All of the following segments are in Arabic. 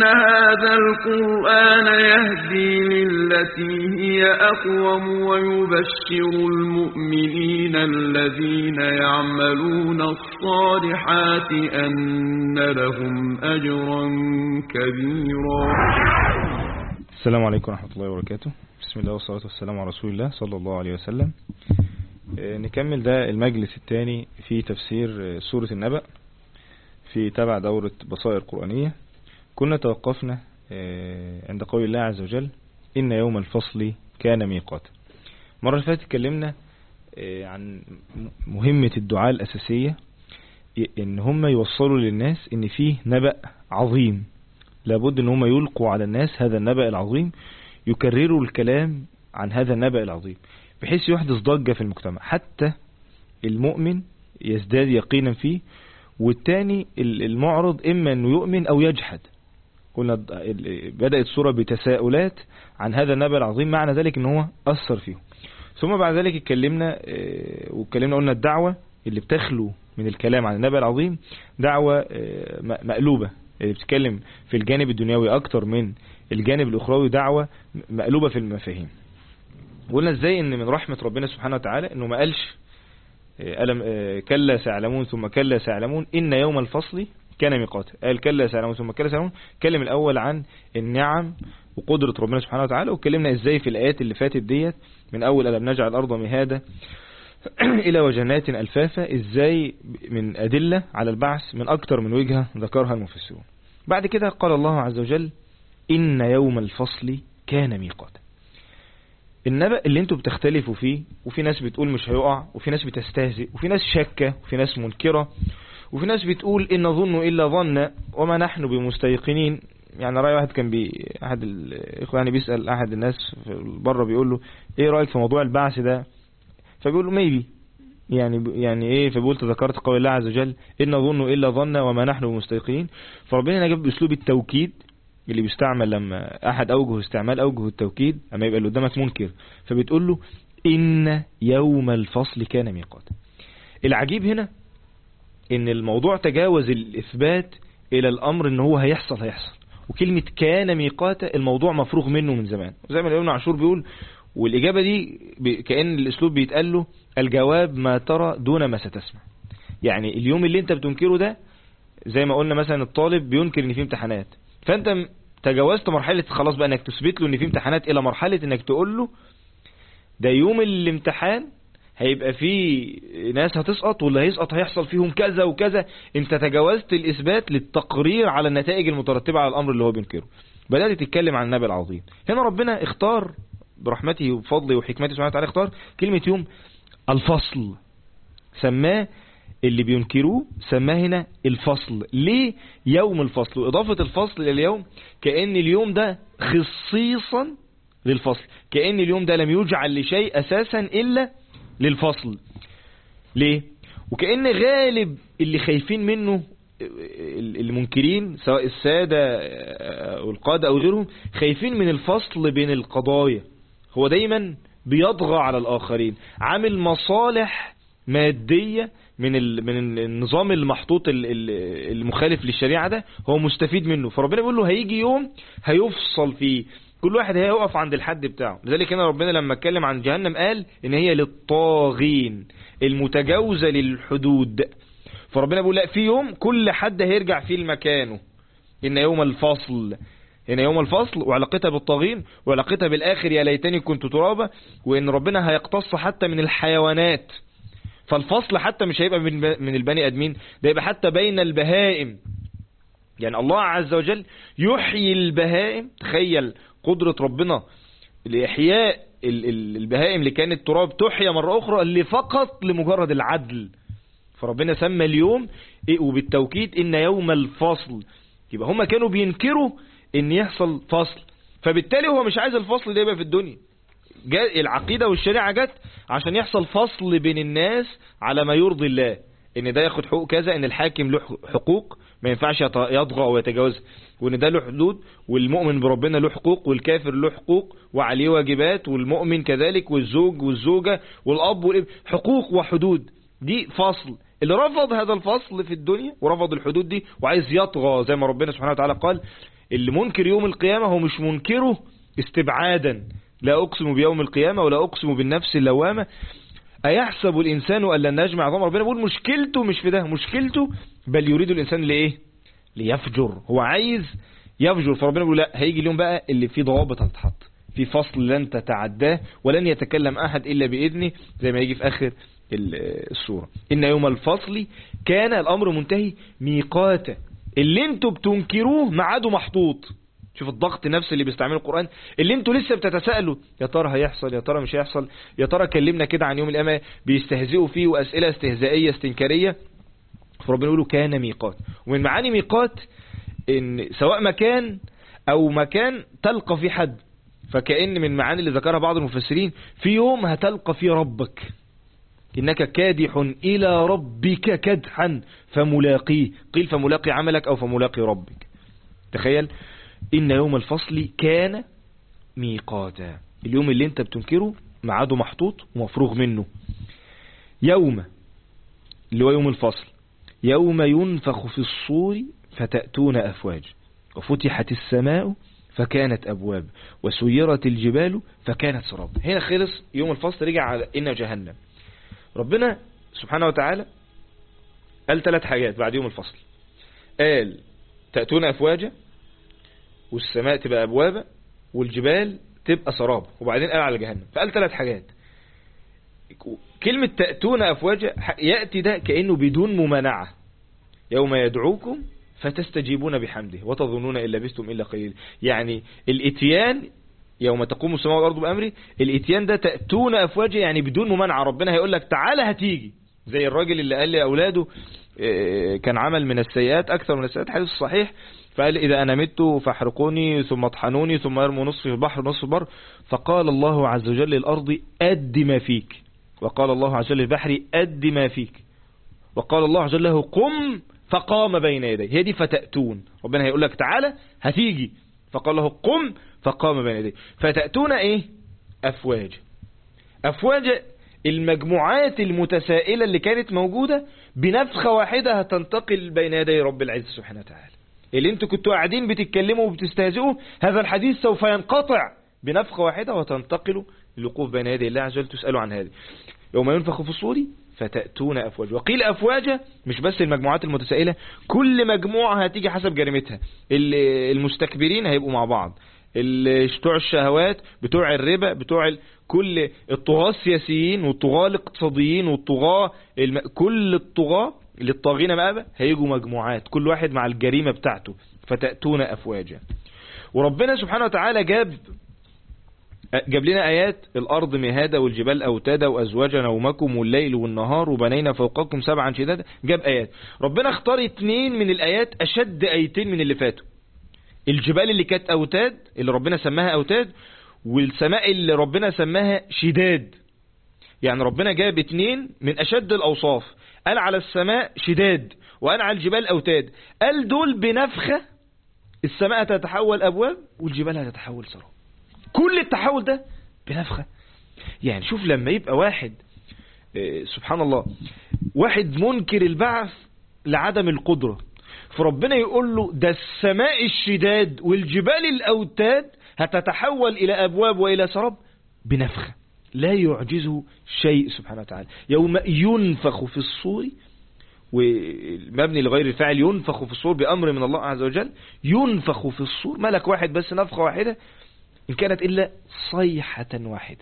إن هذا القرآن يهدي للتي هي أقوم ويبشر المؤمنين الذين يعملون الصالحات أن لهم أجرا كبيرا. السلام عليكم ورحمة الله وبركاته. بسم الله والصلاة والسلام على رسول الله صلى الله عليه وسلم. نكمل ده المجلس الثاني في تفسير سورة النبأ في تبع دورة بصائر قرآنية. كنا توقفنا عند قول الله عز وجل إن يوم الفصل كان ميقاتا. مرة اللي فاتت اتكلمنا عن مهمة الدعاء الأساسية، إن هم يوصلوا للناس إن فيه نبأ عظيم، لابد إن هم يلقوا على الناس هذا النبأ العظيم، يكرروا الكلام عن هذا النبأ العظيم بحيث يحدث ضجة في المجتمع، حتى المؤمن يزداد يقينا فيه، والتاني المعرض إما أنه يؤمن أو يجحد. قلنا بدأت السورة بتساؤلات عن هذا النبأ العظيم، معنى ذلك أنه أثر فيه. ثم بعد ذلك اتكلمنا قلنا الدعوة اللي بتخلو من الكلام عن النبأ العظيم دعوة مقلوبة، اللي بتتكلم في الجانب الدنيوي أكتر من الجانب الأخروي، دعوة مقلوبة في المفاهيم. قلنا ازاي ان من رحمة ربنا سبحانه وتعالى انه ما قالش كلا سيعلمون ثم كلا سيعلمون إن يوم الفصل كان ميقاتا، قال كلا سيعلمون ثم كلا سيعلمون. اتكلم الأول عن النعم وقدرة ربنا سبحانه وتعالى، واتكلمنا ازاي في الآيات اللي فاتت ديت من أول ألم نجعل الأرض مهادا إلى وجنات ألفافا، ازاي من أدلة على البعث من أكتر من وجهة ذكرها المفسرون. بعد كده قال الله عز وجل إن يوم الفصل كان ميقاتا. النبأ اللي انتوا بتختلفوا فيه، وفي ناس بتقول مش هيقع، وفي ناس بتستهزئ، وفي ناس شاكة، وفي ناس منكرة، وفي ناس بتقول إن نظن إلا ظن وما نحن بمستيقنين. يعني رأي واحد كان أحد الإخوة يعني بيسأل أحد الناس بره، بيقول له إيه رأيك في موضوع البعث ده؟ فبيقول له ميبي، يعني إيه؟ فبيقول تذكرت قول الله عز وجل إن نظن إلا ظن وما نحن بمستيقنين. فربنا جاب بأسلوب التوكيد اللي بيستعمل لما أحد استعمال أوجه التوكيد أما يبقى اللي قدامك منكر، فبتقول له إن يوم الفصل كان ميقاتا. العجيب هنا إن الموضوع تجاوز الإثبات إلى الأمر إن هو هيحصل، وكلمة كان ميقاتا الموضوع مفروغ منه من زمان. وزي ما ابن عاشور بيقول، والإجابة دي كأن الأسلوب بيتقال له الجواب ما ترى دون ما ستسمع. يعني اليوم اللي انت بتنكره ده، زي ما قلنا مثلا الطالب بينكر ان فيه امتحانات، فانت تجاوزت مرحلة خلاص بقى انك تثبت له ان فيه امتحانات، الى مرحلة انك تقول له ده يوم الامتحان هيبقى فيه ناس هتسقط، واللي هيسقط هيحصل فيهم كذا وكذا. انت تجاوزت الاثبات للتقرير على النتائج المترتبة على الامر اللي هو بينكره، بدأت تتكلم عن النبأ العظيم. هنا ربنا اختار برحمته وفضله وحكمته سبحانه وتعالى، اختار كلمة يوم الفصل، سماه اللي بينكروه سماه هنا الفصل. ليه يوم الفصل؟ وإضافة الفصل لليوم كأن اليوم ده خصيصا للفصل، كأن اليوم ده لم يجعل لشيء أساسا إلا للفصل. ليه؟ وكأن غالب اللي خايفين منه المنكرين سواء السادة والقادة أو غيرهم، خايفين من الفصل بين القضايا. هو دايما بيطغى على الآخرين، عامل مصالح مادية من النظام المحطوط المخالف للشريعة ده، هو مستفيد منه. فربنا بيقول له هيجي يوم هيفصل فيه، كل واحد هيقف عند الحد بتاعه. لذلك هنا ربنا لما اتكلم عن جهنم قال ان هي للطاغين المتجاوزة للحدود. فربنا بيقول لا، في يوم كل حد هيرجع فيه لمكانه. ان يوم الفصل، هنا يوم الفصل وعلاقتها بالطاغين وعلاقتها بالآخر يا ليتني كنت ترابا، وان ربنا هيقتص حتى من الحيوانات. فالفصل حتى مش هيبقى من البني ادمين، ده يبقى حتى بين البهائم. يعني الله عز وجل يحيي البهائم. تخيل قدرة ربنا لإحياء البهائم اللي كانت تراب تحيا مرة أخرى، اللي فقط لمجرد العدل. فربنا سمى اليوم وبالتوكيد إن يوم الفصل. يبقى هما كانوا بينكروا إن يحصل فصل، فبالتالي هو مش عايز الفصل ده يبقى في الدنيا. العقيدة والشريعة جت عشان يحصل فصل بين الناس على ما يرضي الله، ان ده ياخد حقوق كذا، ان الحاكم له حقوق ما ينفعش يطغى او يتجاوز، وان ده له حدود، والمؤمن بربنا له حقوق، والكافر له حقوق وعليه واجبات، والمؤمن كذلك، والزوج والزوجة والاب والابن، حقوق وحدود. دي فصل. اللي رفض هذا الفصل في الدنيا ورفض الحدود دي وعايز يطغى، زي ما ربنا سبحانه وتعالى قال اللي منكر يوم القيامة هو مش منكره استبعادا، لا أقسم بيوم القيامة ولا أقسم بالنفس اللوامة، أيحسب الإنسان أن لن نجمع عظامه. ربنا بيقول مشكلته مش في ده، مشكلته بل يريد الإنسان لإيه؟ ليفجر، هو عايز يفجر. فربنا بيقول لا، هيجي اليوم بقى اللي فيه ضوابط هتتحط، في فصل لن تتعداه ولن يتكلم أحد إلا بإذنه، زي ما يجي في آخر السورة. إن يوم الفصل كان الأمر منتهي ميقاتا، اللي انتوا بتنكروه معاده محطوط. شوف الضغط النفسي اللي بيستعمله القرآن، اللي انتوا لسه بتتساءلوا يا ترى هيحصل، يا ترى مش هيحصل، يا ترى كلمنا كده عن يوم القيامة، بيستهزئوا فيه وأسئلة استهزائية استنكارية. فربنا يقولوا كان ميقات. ومن معاني ميقات ان سواء مكان او مكان تلقى فيه حد، فكأن من معاني اللي ذكرها بعض المفسرين في يوم هتلقى فيه ربك، إنك كادح إلى ربك كدحا فملاقيه، قيل فملاقي عملك أو فملاقي ربك. تخيل، إن يوم الفصل كان ميقاتا، اليوم اللي انت بتنكره معاده محطوط ومفروغ منه. يوم اللي هو يوم الفصل، يوم ينفخ في الصور فتأتون أفواج وفتحت السماء فكانت أبواب وسيرت الجبال فكانت سراب. هنا خلص يوم الفصل، رجع على إن جهنم. ربنا سبحانه وتعالى قال 3 حاجات بعد يوم الفصل، قال تأتون أفواجا، والسماء تبقى أبوابا، والجبال تبقى سراب، وبعدين قال على جهنم. فقال 3 حاجات. كلمة تأتون أفواجا يأتي ده كأنه بدون ممانعة، يوم يدعوكم فتستجيبون بحمده وتظنون إن لبثتم إلا قليلا. يعني الاتيان يوم تقوم السماء والأرض بأمره، الاتيان ده تأتون أفواجا يعني بدون ممانعة. ربنا هيقول لك تعالى هتيجي، زي الراجل اللي قال لأولاده كان عمل من السيئات أكثر من السيئات، حديث صحيح، فقال إذا أنا مت فاحرقوني ثم اطحنوني ثم ارموا نصفي في البحر ونصف في البر. فقال الله عز وجل للأرض أد ما فيك، وقال الله عز وجل للبحر أد ما فيك، وقال الله عز وجل له قم فقام بين يديه. هي دي فتأتون، ربنا هيقول لك تعالى هتيجي، فقال له قم فقام بين يديه. فتأتون ايه؟ أفواج. أفواج المجموعات المتسائلة اللي كانت موجودة بنفخة واحدة هتنتقل بين يدي رب العزة سبحانه وتعالى. اللي انتوا كنتوا قاعدين بتتكلموا وبتستهزئوا، هذا الحديث سوف ينقطع بنفخة واحدة وتنتقلوا للوقوف بين يدي الله عز وجل تسألوا عن هذه. يوم ينفخ في الصور فتأتون أفواج. وقيل أفواجا مش بس المجموعات المتسائلة، كل مجموعة هتيجي حسب جريمتها. المستكبرين هيبقوا مع بعض، بتوع الشهوات، بتوع الربا، بتوع كل الطغاة السياسيين والطغاة الاقتصاديين والطغاة كل الطغاة اللي الطاغين مآبة هيجوا مجموعات، كل واحد مع الجريمة بتاعته. فتأتون أفواجا. وربنا سبحانه وتعالى جاب لنا آيات الأرض مهادة والجبال أوتادا وأزواجا نومكم والليل والنهار وبنينا فوقكم 7 شدادا. جاب آيات، ربنا اختار 2 من الآيات أشد آيتين من اللي فاتوا. الجبال اللي كانت أوتاد اللي ربنا سماها أوتاد، والسماء اللي ربنا سماها شداد. يعني ربنا جاب 2 من أشد الأوصاف، قال على السماء شداد وقال على الجبال أوتاد. قال دول بنفخة السماء تتحول أبواب والجبال هتتحول سراب. كل التحول ده بنفخة. يعني شوف لما يبقى واحد سبحان الله، واحد منكر البعث لعدم القدرة، فربنا يقول له ده السماء الشداد والجبال الأوتاد هتتحول إلى أبواب وإلى سراب بنفخة، لا يعجزه شيء سبحانه وتعالى. يوم ينفخ في الصور، والمبني لغير الفاعل ينفخ في الصور بأمر من الله عز وجل. ينفخ في الصور، ملك واحد بس، نفخة واحدة، إن كانت إلا صيحة واحدة،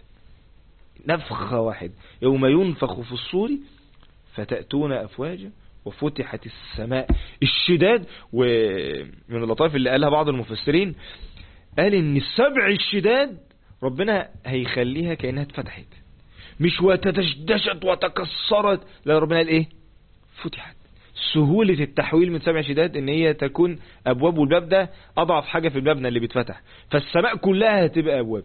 نفخة واحدة. يوم ينفخ في الصور فتأتون أفواجا وفتحت السماء. الشداد، ومن اللطائف اللي قالها بعض المفسرين، قال إن 7 الشداد ربنا هيخليها كأنها اتفتحت، مش وتدشدشت وتكسرت، لا ربنا قال إيه؟ فتحت. سهولة التحويل من 7 شداد ان هي تكون ابواب، والباب ده اضعف حاجة في المبنى اللي بيتفتح، فالسماء كلها هتبقى ابواب.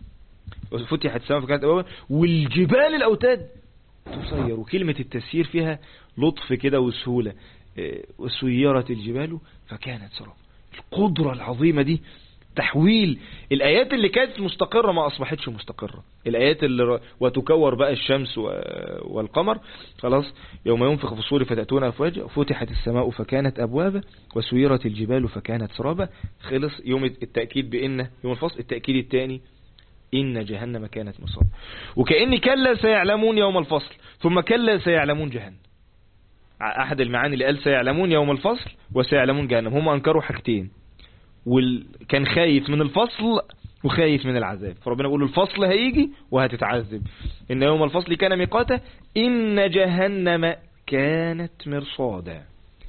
فتحت السماء فكانت ابواب، والجبال الاوتاد تسير. وكلمة التسيير فيها لطف كده وسهولة. وسيرت الجبال فكانت سراب. القدرة العظيمة دي تحويل الآيات اللي كانت مستقرة ما أصبحتش مستقرة. الآيات اللي وتكور بقى الشمس والقمر خلاص، يوم ينفخ في الصور فتأتون أفواجا، فتحت السماء فكانت أبوابا، وسيرت الجبال فكانت سرابا. خلص يوم التأكيد بإن يوم الفصل. التأكيد الثاني إن جهنم كانت مرصادا. وكأن كلا سيعلمون يوم الفصل، ثم كلا سيعلمون جهنم. أحد المعاني اللي قال سيعلمون يوم الفصل وسيعلمون جهنم، هم أنكروا حاجتين، وكان خايف من الفصل وخايف من العذاب، فربنا بيقول الفصل هيجي وهتتعذب. إن يوم الفصل كان ميقاتا، إن جهنم كانت مرصادا.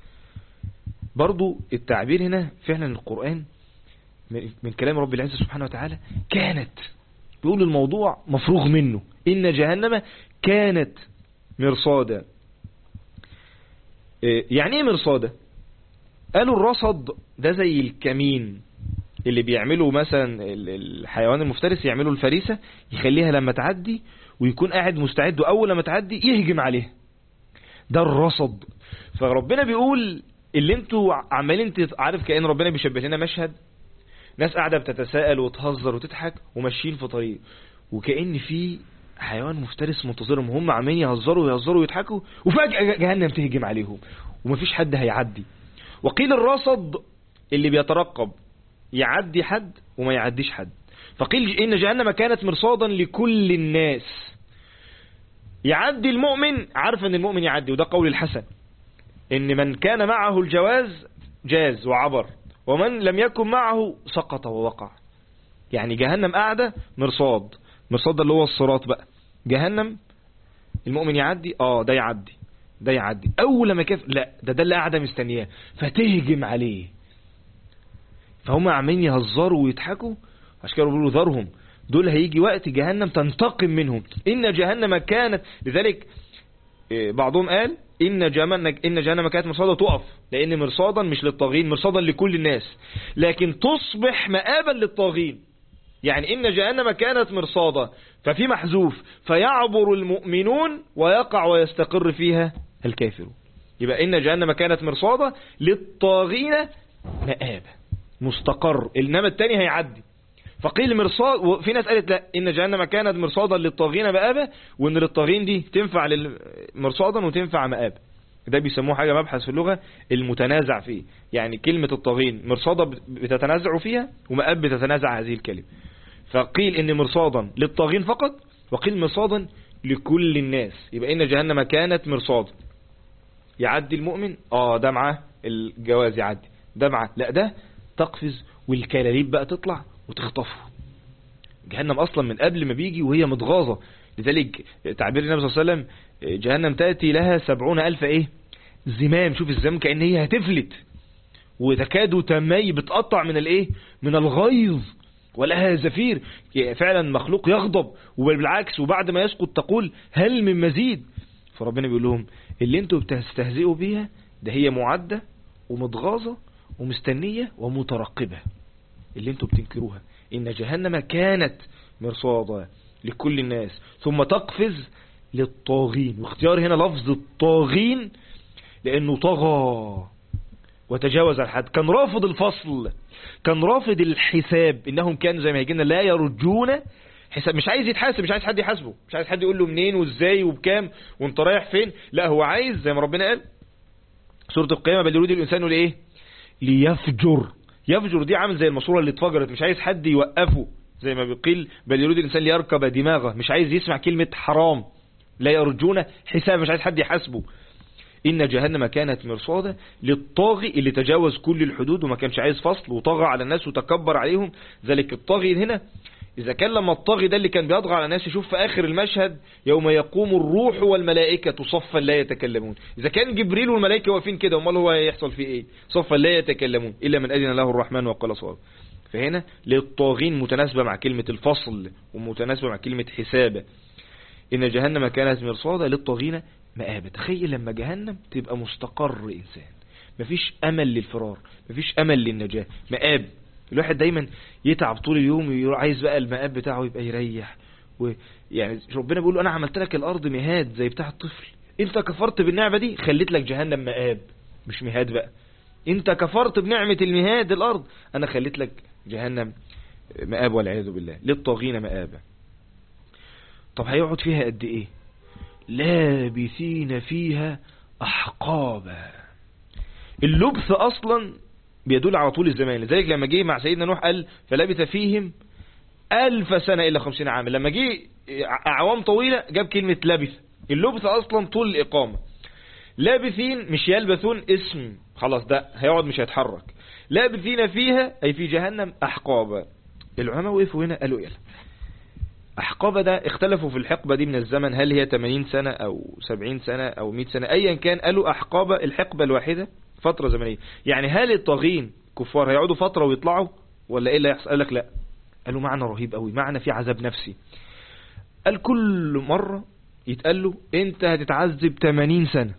برضو التعبير هنا فعلا القرآن من كلام رب العزة سبحانه وتعالى كانت، بيقول الموضوع مفروغ منه. إن جهنم كانت مرصادا. يعني ايه مرصادا؟ قالوا الرصد ده زي الكمين اللي بيعملوا مثلا الحيوان المفترس، يعملوا الفريسة يخليها لما تعدي ويكون قاعد مستعد، وأول لما تعدي يهجم عليها. ده الرصد. فربنا بيقول اللي انتوا عمالين عارف، كأن ربنا بيشبه لنا مشهد ناس قاعدة بتتساءل وتهزر وتضحك وماشيين في طريق، وكأن في حيوان مفترس منتظرهم، هم عمالين يهزروا ويهزروا ويضحكوا، وفجأة جهنم تهجم عليهم ومفيش حد هيعدي. وقيل الرصد اللي بيترقب يعدي حد وما يعديش حد. فقيل إن جهنم كانت مرصادا لكل الناس. يعدي المؤمن، عارف ان المؤمن يعدي، وده قول الحسن، ان من كان معه الجواز جاز وعبر، ومن لم يكن معه سقط ووقع. يعني جهنم قاعدة مرصاد. مرصاد اللي هو الصراط بقى. جهنم المؤمن يعدي، ده يعدي، ده يعدي. اول لما كيف لا، ده اللي قاعدة مستنياه فتهجم عليه. فهم عمالين يهزروا ويضحكوا، عشان كده بيقولوا ذرهم، دول هيجي وقت جهنم تنتقم منهم. إن جهنم كانت، لذلك بعضهم قال إن جهنم كانت مرصادا تقف، لأن مرصادا مش للطاغين، مرصادا لكل الناس، لكن تصبح مآبا للطاغين. يعني إن جهنم كانت مرصادا، ففي محذوف، فيعبر المؤمنون ويقع ويستقر فيها الكافرون. يبقى إن جهنم كانت مرصادا للطاغين مآبا، مستقر، إنما التاني هيعدي. فقيل مرصاد، وفي ناس قالت لا، إن جهنم كانت مرصادا للطاغين مآبا، وإن للطاغين دي تنفع مرصادا وتنفع مآبا. ده بيسموه حاجة مبحث في اللغة المتنازع فيه. يعني كلمة الطاغين مرصادا بتتنازعوا فيها، ومآب بتتنازع هذه الكلمة. فقيل إن مرصادا للطاغين فقط، وقيل مرصادا لكل الناس. يبقى إن جهنم كانت مرصادا. يعدي المؤمن، ده معاه الجواز يعدي، ده معاه لا، ده تقفز والكلاليب بقى تطلع وتخطفه. جهنم أصلا من قبل ما بيجي وهي متغاظة. لذلك تعبير النبي صلى الله عليه وسلم جهنم تأتي لها 70,000 زمام. شوف الزمام كأن هي هتفلت، وتكاد تمي بتقطع من الغيظ، ولها زفير. فعلا مخلوق يغضب، وبالعكس وبعد ما يسقط تقول هل من مزيد. فربنا بيقول لهم اللي انتوا بتستهزئوا بيها ده هي معدة ومتغاظة ومستنية ومترقبة. اللي انتوا بتنكروها إن جهنم كانت مرصادا لكل الناس، ثم تقفز للطاغين. واختيار هنا لفظ الطاغين لأنه طغى وتجاوز الحد، كان رافض الفصل، كان رافض الحساب. إنهم كانوا زي ما يجينا لا يرجون حساب. مش عايز يتحاسب، مش عايز حد يحاسبه، مش عايز حد يقول له منين وازاي وبكام وانت رايح فين. لا، هو عايز زي ما ربنا قال سورة القيامة، بل يريد الإنسان لإيه؟ ليفجر. يفجر دي عامل زي الماسورة اللي اتفجرت، مش عايز حد يوقفه. زي ما بيقيل بل يريد الإنسان ليركب دماغه، مش عايز يسمع كلمة حرام. لا يرجون حساب، مش عايز حد يحاسبه. إن جهنم كانت مرصادا للطاغي اللي تجاوز كل الحدود وما كانش عايز فصل وطغى على الناس وتكبر عليهم. ذلك الطاغي هنا إذا كان لما الطاغي ده اللي كان بيطغى على الناس، يشوف في آخر المشهد يوم يقوم الروح والملائكة صفا لا يتكلمون. إذا كان جبريل والملائكة واقفين كده، امال هو يحصل فيه إيه؟ صفا لا يتكلمون إلا من أذن له الرحمن وقال صواب. فهنا للطاغين متناسبة مع كلمة الفصل ومتناسبة مع كلمة حساب. إن جهنم كانت مرصادا للطاغين مآبة. تخيل لما جهنم تبقى مستقر إنسان، مفيش أمل للفرار، مفيش أمل للنجاة، مآب. الواحد دايما يتعب طول اليوم، عايز بقى المآب بتاعه يبقى يريح. ويعني ربنا بيقول أنا عملت لك الأرض مهاد زي بتاع الطفل، انت كفرت بالنعمة دي خليت لك جهنم مآب مش مهاد بقى. انت كفرت بنعمة المهاد الأرض، أنا خليت لك جهنم مآب والعياذ بالله، للطاغين مآبا. طب هيقعد فيها قد ايه؟ لابثين فيها أحقابا. اللبث أصلا بيدل على طول الزمان، لذلك لما جه مع سيدنا نوح قال فلبث فيهم 1000 سنة إلا 50 عاما. لما جه أعوام طويلة جاب كلمة لبث. اللبث أصلا طول الإقامة. لابثين مش يلبثون اسم خلاص ده هيقعد مش هيتحرك. لابثين فيها أي في جهنم أحقابا. العلماء وقفوا هنا قالوا يلا أحقابا ده اختلفوا في الحقبة دي من الزمن، هل هي 80 سنة أو 70 سنة أو 100 سنة أيا كان. قالوا أحقابا الحقبة الواحدة فترة زمنية. يعني هل الطاغين كفار هيقعدوا فترة ويطلعوا ولا إيه اللي يحصل؟ قال لك لا. قالوا معنى رهيب قوي، معنى في عذاب نفسي. قال كل مرة يتقال له انت هتتعذب 80 سنة،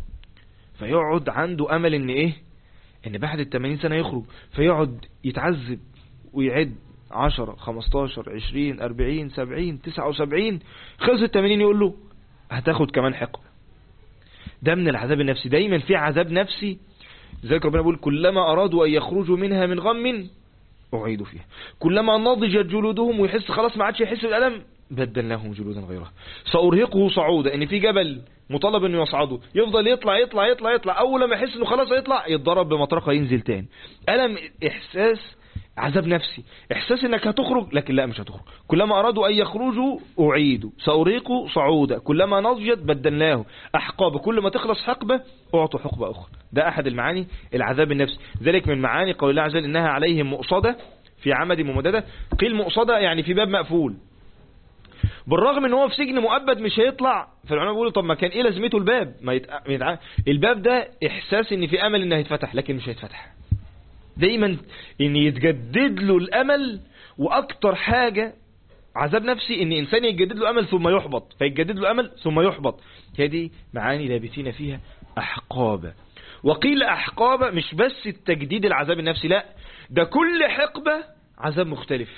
فيقعد عنده امل ان ايه، ان بعد ال 80 سنة يخرج، فيقعد يتعذب ويعد 10 15 20 40 70 79، خلص ال 80 يقول له هتاخد كمان حقبة. ده من العذاب النفسي. دايما في عذاب نفسي. ذلك ربنا بيقول كلما ارادوا ان يخرجوا منها من غم أعيدوا فيها، كلما نضجت جلودهم ويحس خلاص ما عادش يحس بالألم بدلناهم جلودا غيرها سأرهقه صعودا. ان في جبل مطالب انه يصعده، يفضل يطلع يطلع يطلع يطلع، اول ما يحس انه خلاص هيطلع يتضرب بمطرقه ينزل تاني. ألم، احساس عذاب نفسي، احساس انك هتخرج لكن لا مش هتخرج. كلما ارادوا ان يخرجوا اعيدوا سأرهقه صعودا، كلما نضجت بدلناه احقاب، كل ما تخلص حقبه اعطوا حقبه اخرى. ده احد المعاني العذاب النفسي. ذلك من معاني قول الله عز وجل انها عليهم مؤصده في عمد ممدده. قيل مؤصده يعني في باب مقفول، بالرغم ان هو في سجن مؤبد مش هيطلع. فالعلماء بيقولوا طب ما كان ايه لازمته الباب؟ الباب ده احساس ان في امل انه هيتفتح لكن مش هيتفتح. دايما ان يتجدد له الامل. واكتر حاجة عذاب نفسي ان انسان يتجدد له امل ثم يحبط، فيتجدد له امل ثم يحبط. هذه معاني لابثين فيها احقابا. وقيل احقابا مش بس التجديد العذاب النفسي، لا ده كل حقبة عذاب مختلف.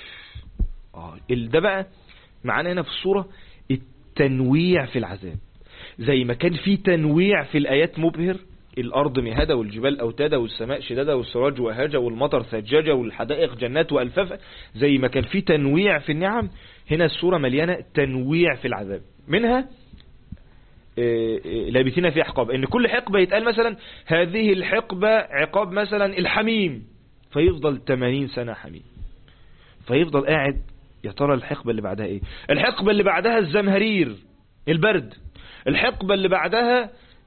ده بقى معانا هنا في الصورة التنويع في العذاب. زي ما كان في تنويع في الآيات مبهر، الأرض مهادة والجبال أوتادة والسماء شدادة والسراج وهاجة والمطر ثجاجة والحدائق جنات وألفافة، زي ما كان في تنويع في النعم، هنا الصورة مليانة تنويع في العذاب. منها لابثين في حقاب، ان كل حقبة يتقال مثلا هذه الحقبة عقاب مثلا الحميم، فيفضل 80 سنة حميم، فيفضل قاعد يا ترى الحقبة اللي بعدها ايه. الحقبة اللي بعدها الزمهرير البرد، الحقبة اللي بعدها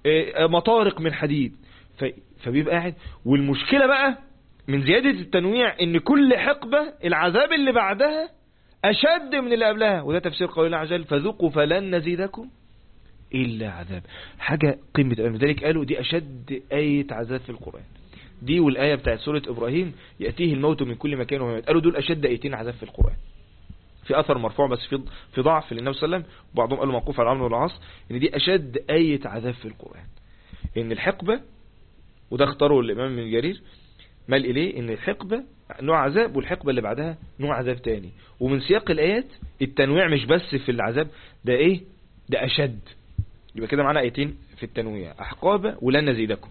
مطارق من حديد، فبيبقى قاعد. والمشكلة بقى من زيادة التنويع ان كل حقبة العذاب اللي بعدها اشد من اللي قبلها. وده تفسير قول الله عز وجل فذوقوا فلن نزيدكم الا عذاب. حاجة قمة. لذلك قالوا دي اشد آية عذاب في القرآن، دي والآية بتاعت سورة إبراهيم يأتيه الموت من كل مكان وهو يموت. قالوا دول أشد آيتين عذاب في القرآن. في أثر مرفوع بس في ضعف للنبي صلى الله عليه وسلم، وبعضهم قالوا موقوف على عمرو بن العاص، إن دي أشد آية عذاب في القرآن. إن الحقبة، وده اختاره الإمام ابن جرير مال إليه، إن الحقبة نوع عذاب والحقبة اللي بعدها نوع عذاب تاني. ومن سياق الآيات التنويع مش بس في العذاب، ده إيه؟ ده أشد. يبقى كده معنا آيتين في التنويع، أحقاب ولن نزيدكم.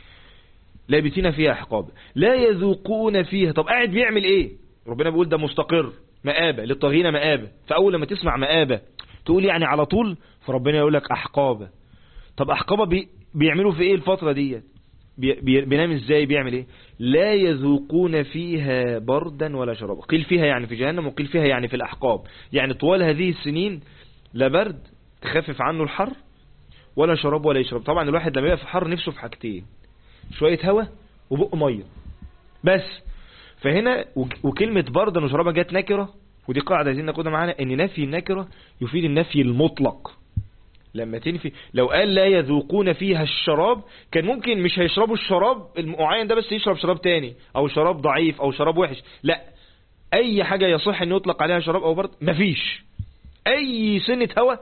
لابثين فيها أحقاب لا يذوقون فيها. طب قاعد بيعمل ايه؟ ربنا بيقول ده مستقر مآبة للطاغين مآبة. فأول لما تسمع مآبة تقول يعني على طول، فربنا يقول لك أحقاب. طب أحقاب بيعملوا في ايه الفترة دي؟ بينام ازاي؟ بيعمل ايه؟ لا يذوقون فيها بردا ولا شرابا. قيل فيها يعني في جهنم، وقيل فيها يعني في الأحقاب. يعني طوال هذه السنين لا برد تخفف عنه الحر ولا شراب ولا يشرب. طبعا الواحد لما يبقى في حر نفسه في حاجتين، شوية هوا وبق مية بس. فهنا وكلمة بردا وشرابا جت نكرة، ودي قاعدة عايزين ناخدها معانا، ان نفي النكرة يفيد النفي المطلق. لما تنفي، لو قال لا يذوقون فيها الشراب، كان ممكن مش هيشربوا الشراب المعين ده بس يشرب شراب تاني، او شراب ضعيف او شراب وحش. لا، اي حاجة يصح ان يطلق عليها شراب او برد مفيش. اي سنة هوا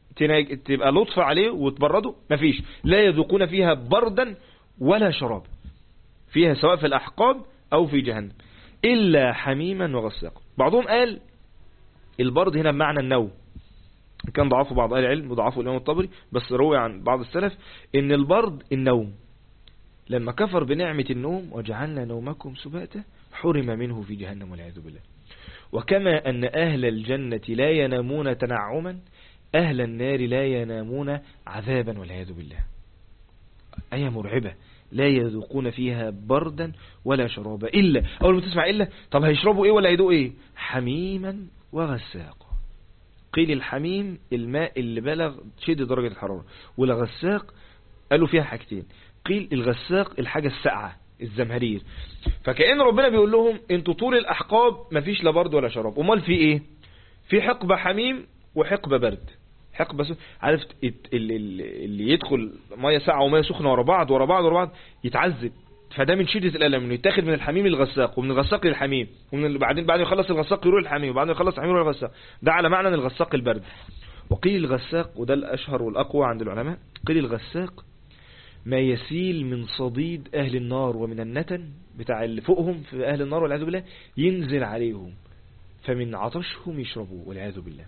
تبقى لطف عليه وتبرده مفيش. لا يذوقون فيها بردا ولا شراب، فيها سواء في الأحقاب أو في جهنم، إلا حميما وغساقا. بعضهم قال البرد هنا بمعنى النوم، كان ضعفوا بعض أهل العلم وضعفوا الإمام الطبري، بس روي عن بعض السلف إن البرد النوم. لما كفر بنعمة النوم وجعلنا نومكم سباتا حرم منه في جهنم والعياذ بالله. وكما أن أهل الجنة لا ينامون تنعما أهل النار لا ينامون عذابا والعياذ بالله. آية مرعبة، لا يذوقون فيها بردا ولا شرابا إلا، أول ما تسمع إلا، طب هيشربوا إيه ولا هيدوقوا إيه؟ حميما وغساقا. قيل الحميم الماء اللي بلغ شدة درجة الحرارة، والغساق قالوا فيها حاجتين، قيل الغساق الحاجة الساقعة الزمهرير. فكأن ربنا بيقول لهم انتوا طول الأحقاب مفيش لا برد ولا شراب، امال في ايه؟ في حقبة حميم وحقبة برد. حقبة عارف اللي يدخل مية ساقعة ومية سخنة ورا بعض يتعذب، فده من شدة الألم انه يتاخد من الحميم للغساق، ومن الغساق للحميم، ومن بعدين بعد يخلص الغساق يروح الحميم، وبعدين يخلص الحميم يروح الغساق. ده على معنى الغساق البرد. وقيل الغساق، وده الأشهر والأقوى عند العلماء، قيل الغساق ما يسيل من صديد أهل النار ومن النتن بتاع اللي فوقهم في أهل النار والعياذ بالله ينزل عليهم، فمن عطشهم يشربوا والعياذ بالله،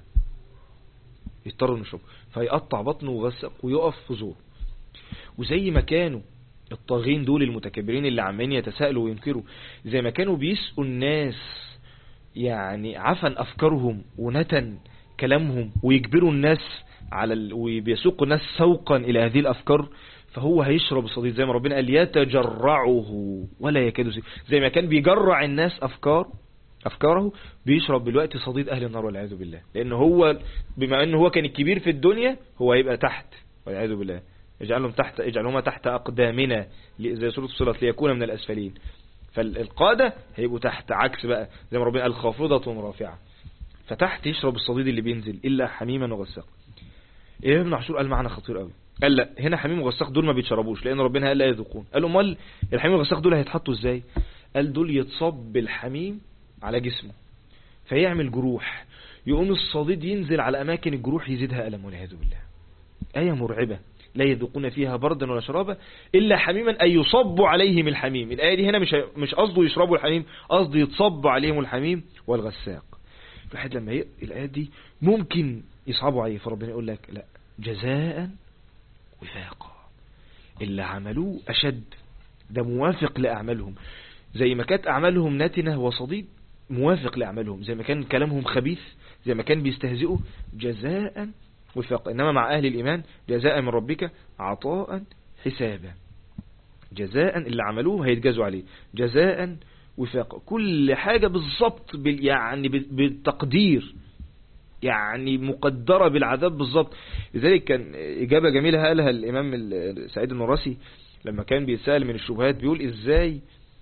يضطروا يشربوا، فيقطع بطنه وغسق ويقف في زور. وزي ما كانوا الطاغين دول المتكبرين اللي عمالين يتساءلوا وينكروا، زي ما كانوا بيسقوا الناس يعني عفن أفكارهم ونتن كلامهم ويجبروا الناس وبيسوقوا الناس سوقا إلى هذه الأفكار، فهو هيشرب الصديد زي ما ربنا قال يتجرعه ولا يكاد. زي ما كان بيجرع الناس أفكاره بيشرب دلوقتي صديد أهل النار والعياذ بالله، لأنه هو بما أنه هو كان الكبير في الدنيا هو هيبقى تحت والعياذ بالله. اجعلهما تحت أقدامنا زي سورة الصلات ليكون من الأسفلين. فالقادة هيبقوا تحت، عكس بقى زي ما ربنا قال خافضة رافعة، فتحت يشرب الصديد اللي بينزل إلا حميما وغساق. ابن عاشور قال معنى خطير قوي، قال لا هنا حميم وغساق دول ما بيتشربوش لأن ربنا قال لا يذوقون. قالوا امال الحميم والغساق دول هيتحطوا ازاي؟ قال دول يتصب بالحميم على جسمه فيعمل جروح، يقوم الصديد ينزل على أماكن الجروح يزيدها ألم والعياذ بالله. آية مرعبة، لا يذوقون فيها بردا ولا شرابا إلا حميما أي يصب عليهم الحميم. الآية دي هنا مش قصده يشربوا الحميم، قصده يتصب عليهم الحميم والغساق. الواحد لما يقرأ الآيات دي ممكن يصعبوا عليه، فربنا يقول لك لا جزاء وفاقا، اللي عملوه أشد، ده موافق لأعمالهم. زي ما كانت أعمالهم نتنة وصديد موافق لأعمالهم، زي ما كان كلامهم خبيث، زي ما كان بيستهزئوا، جزاء وفاقا. إنما مع أهل الإيمان جزاء من ربك عطاء حسابا، جزاء اللي عملوه هيتجازوا عليه، جزاء وفاقا، كل حاجة بالضبط يعني بالتقدير، يعني مقدرة بالعذاب بالضبط. لذلك كان إجابة جميلة قالها الإمام سعيد النورسي لما كان بيتسأل من الشبهات، بيقول إزاي،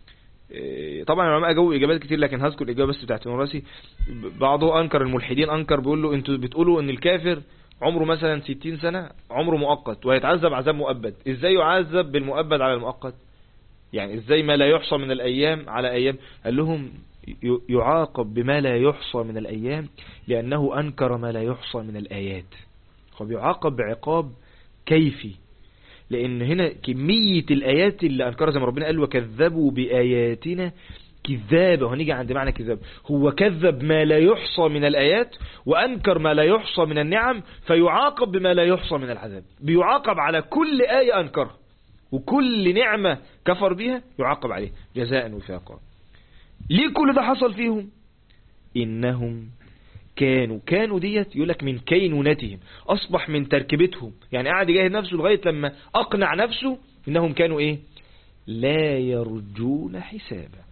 طبعا العلماء جاوبوا إجابات كتير لكن هذكر الإجابة بس بتاعت النورسي. بعضه أنكر، الملحدين أنكر، بيقول له أنتوا بتقولوا أن الكافر عمره مثلا 60 سنة عمره مؤقت وهيتعذب عذاب مؤبد، إزاي يعذب بالمؤبد على المؤقت؟ يعني إزاي ما لا يحصى من الأيام على أيام؟ قال لهم يعاقب بما لا يحصى من الأيام لأنه أنكر ما لا يحصى من الآيات، هو بيعاقب بعقاب كيفي، لأن هنا كمية الآيات اللي أنكرها زي ما ربنا قال وكذبوا بآياتنا كذابة. وهنيجي عند معنى كذاب، هو كذب ما لا يحصى من الآيات وأنكر ما لا يحصى من النعم، فيعاقب بما لا يحصى من العذاب، بيعاقب على كل آية أنكرها وكل نعمة كفر بها يعاقب عليه جزاء وفاقا. ليه كل ده حصل فيهم؟ إنهم كانوا ديت يقولك من كينونتهم، أصبح من تركيبتهم، يعني قاعد يجاهد نفسه لغاية لما أقنع نفسه إنهم كانوا إيه؟ لا يرجون حسابا.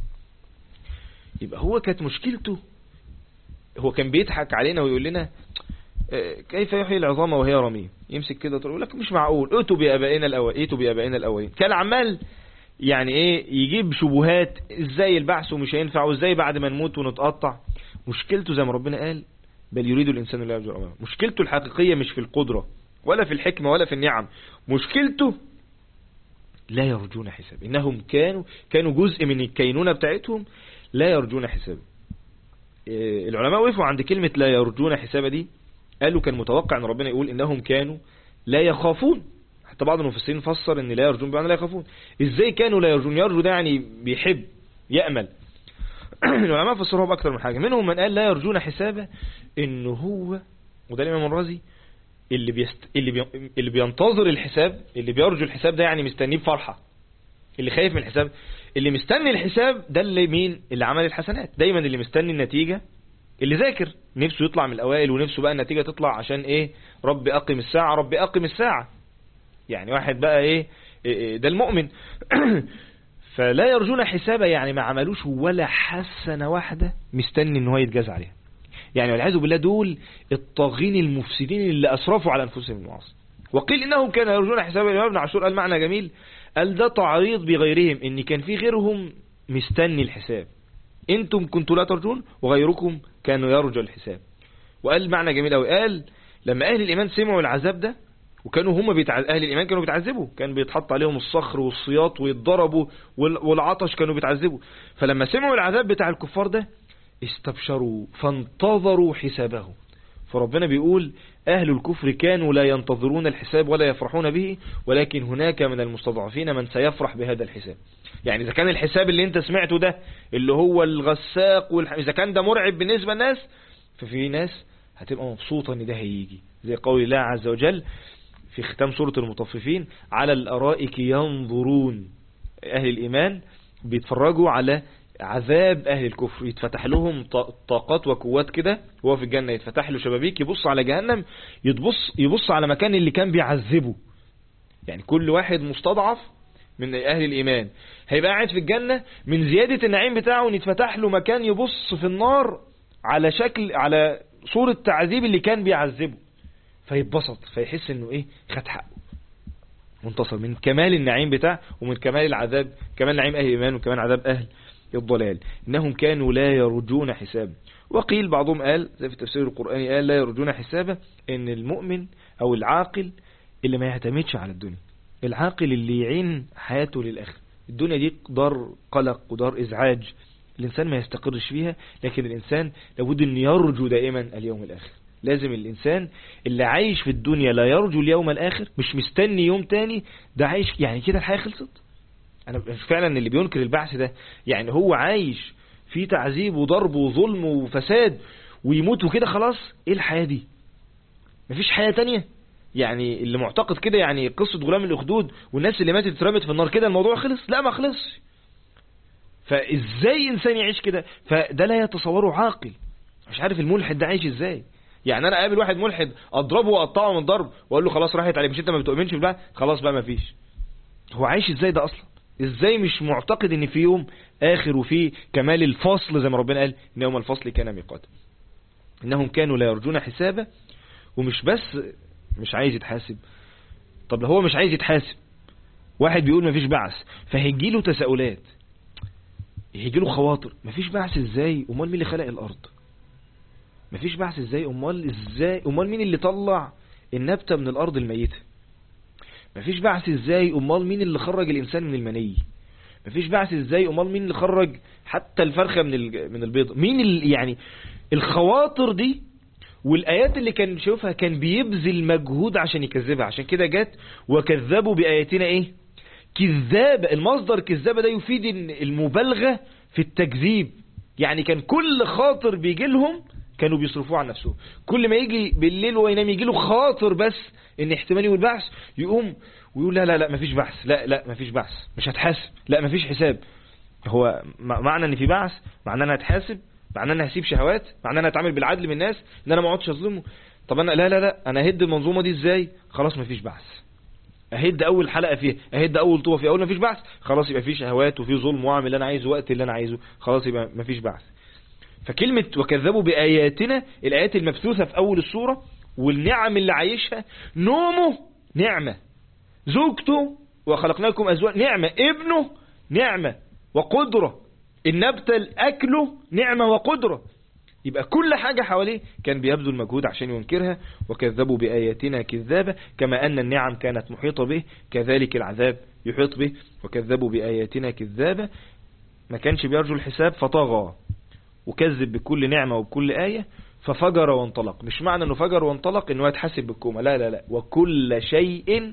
يبقى هو كانت مشكلته، هو كان بيضحك علينا ويقول لنا كيف يحيي العظام وهي رميم، يمسك كده يقول لك مش معقول، ائتوا بآبائنا الأولين، كان عمال يعني ايه يجيب شبهات، ازاي البعث ومش هينفع، وازاي بعد ما نموت ونتقطع. مشكلته زي ما ربنا قال بل يريد الإنسان لا يرجو أمامه، مشكلته الحقيقية مش في القدرة ولا في الحكمة ولا في النعم، مشكلته لا يرجون حساب. إنهم كانوا جزء من الكينونة بتاعتهم لا يرجون حساب. العلماء وقفوا عند كلمة لا يرجون حساب دي، قالوا كان متوقع ان ربنا يقول انهم كانوا لا يخافون، حتى بعض المفسرين فسر ان لا يرجون بمعنى لا يخافون. ازاي كانوا لا يرجون؟ يرجو ده يعني بيحب يأمل. العلماء فسروها بأكثر من حاجة، منهم من قال لا يرجون حسابه انه هو، وده الإمام الرازي، اللي بينتظر الحساب، اللي بيرجو الحساب ده يعني مستنيه بفرحة، اللي خايف من الحساب. اللي مستني الحساب ده اللي مين؟ اللي عمل الحسنات. دايما اللي مستني النتيجة اللي ذاكر، نفسه يطلع من الأوائل ونفسه بقى النتيجة تطلع عشان إيه؟ ربي أقم الساعة، ربي أقم الساعة. يعني واحد بقى إيه ده المؤمن فلا يرجون حسابا، يعني ما عملوش ولا حسنة واحدة مستني إن هو يتجازى عليها. يعني والعياذ بالله دول الطاغين المفسدين اللي أسرفوا على أنفسهم المعاصي. وقيل إنهم كانوا يرجون حسابا. الإمام ابن عاشور قال معنى جميل، قال ده تعريض بغيرهم، إن كان في غيرهم مستني الحساب، انتم كنتوا لا ترجون وغيركم كانوا يرجو الحساب. وقال معنى جميل قوي، قال لما اهل الايمان سمعوا العذاب ده، وكانوا هم اهل الايمان كانوا بيتعذبوا، كان بيتحط عليهم الصخر والسياط ويتضربوا والعطش، كانوا بيتعذبوا. فلما سمعوا العذاب بتاع الكفار ده استبشروا فانتظروا حسابه. فربنا بيقول أهل الكفر كانوا لا ينتظرون الحساب ولا يفرحون به، ولكن هناك من المستضعفين من سيفرح بهذا الحساب. يعني إذا كان الحساب اللي انت سمعته ده اللي هو الغساق إذا كان ده مرعب بالنسبة للناس، ففي ناس هتبقى مبسوطة ان ده هيجي، زي قول الله عز وجل في ختام سورة المطففين: على الأرائك ينظرون. أهل الإيمان بيتفرجوا على عذاب أهل الكفر، يتفتح لهم طاقات وقوات كده، هو في الجنة يتفتح له شبابيك، يبص على جهنم، يبص على مكان اللي كان بيعذبه. يعني كل واحد مستضعف من أهل الإيمان هيبقى قاعد في الجنة، من زيادة النعيم بتاعه يتفتح له مكان يبص في النار على صورة تعذيب اللي كان بيعذبه، فيتبسط، فيحس انه ايه، خد حقه، منتصر من كمال النعيم بتاعه ومن كمال العذاب، كمال نعيم أهل الإيمان وكمان عذاب أهل الضلال. إنهم كانوا لا يرجون حساب. وقيل بعضهم قال زي في التفسير القرآني قال لا يرجون حسابه، إن المؤمن أو العاقل اللي ما يعتمدش على الدنيا، العاقل اللي يعين حياته للآخر. الدنيا دي دار قلق ودار إزعاج، الإنسان ما يستقرش فيها، لكن الإنسان لابد أن يرجو دائما اليوم الآخر. لازم الإنسان اللي عايش في الدنيا لا يرجو اليوم الآخر، مش مستني يوم تاني، ده عايش يعني كده الحياة خلصت. أنا فعلا اللي بينكر البعث ده يعني هو عايش في تعذيب وضرب وظلم وفساد ويموت وكده خلاص. ايه الحياة دي؟ مفيش حياة تانية؟ يعني اللي معتقد كده يعني قصة غلام الأخدود والناس اللي ماتت اترمت في النار كده الموضوع خلص؟ لا ما خلصش. فازاي انسان يعيش كده؟ فده لا يتصوره عاقل. مش عارف الملحد ده عايش ازاي. يعني انا اقابل واحد ملحد اضربه واقطعه من ضرب واقول له خلاص راحت عليك، مش انت ما بتؤمنش بالله خلاص بقى ما فيش. هو عايش ازاي ده اصلا؟ ازاي مش معتقد ان في يوم اخر وفي كمال الفصل زي ما ربنا قال ان يوم الفصل كان ميقاتا. انهم كانوا لا يرجون حسابا. ومش بس مش عايز يتحاسب، طب لو هو مش عايز يتحاسب، واحد بيقول مفيش بعث، فهيجي له تساؤلات، يجي له خواطر. مفيش بعث ازاي؟ امال مين اللي خلق الارض؟ مفيش بعث ازاي؟ امال مين اللي طلع النبتة من الارض الميتة؟ مفيش بعث ازاي؟ امال مين اللي خرج الانسان من المني؟ مفيش بعث ازاي؟ امال مين اللي خرج حتى الفرخة من البيضة؟ مين يعني الخواطر دي والايات اللي كان بيشوفها كان بيبذل مجهود عشان يكذبها. عشان كده جت وكذبوا باياتنا ايه؟ كذاب. المصدر كذابة ده يفيد المبالغة في التكذيب. يعني كان كل خاطر بيجي لهم كانوا بيصرفوه عن نفسه. كل ما يجي بالليل وينام يجي له خاطر بس ان احتمال يقول بعث، يقوم ويقول لا لا لا مفيش بعث، لا لا مفيش بعث، مش هتحاسب، لا مفيش حساب. هو معنى ان في بعث معنى ان انا هتحاسب، معنى ان انا هسيب شهوات، معنى ان انا اتعامل بالعدل من الناس، ان انا ما اقعدش اظلمه. طب انا لا لا لا انا اهد المنظومه دي ازاي؟ خلاص مفيش بعث. اهد اول حلقه فيها، اهد اول طوبه فيها، اول مفيش بعث خلاص يبقى في شهوات وفي ظلم واعمل اللي انا عايزه وقت اللي انا عايزه، خلاص يبقى مفيش بعث. فكلمة وكذبوا بآياتنا، الآيات المبثوثة في أول السورة والنعم اللي عايشها، نومه نعمة، زوجته وخلقناكم أزواج نعمة، ابنه نعمة وقدرة، النبتة الأكله نعمة وقدرة. يبقى كل حاجة حواليه كان بيبذل مجهود عشان ينكرها. وكذبوا بآياتنا كذابة، كما أن النعم كانت محيطة به كذلك العذاب يحيط به. وكذبوا بآياتنا كذابة، ما كانش بيرجو الحساب فطغى وكذب بكل نعمة وبكل آية ففجر وانطلق. مش معنى انه فجر وانطلق انه يتحسب بالكومة، لا لا لا. وكل شيء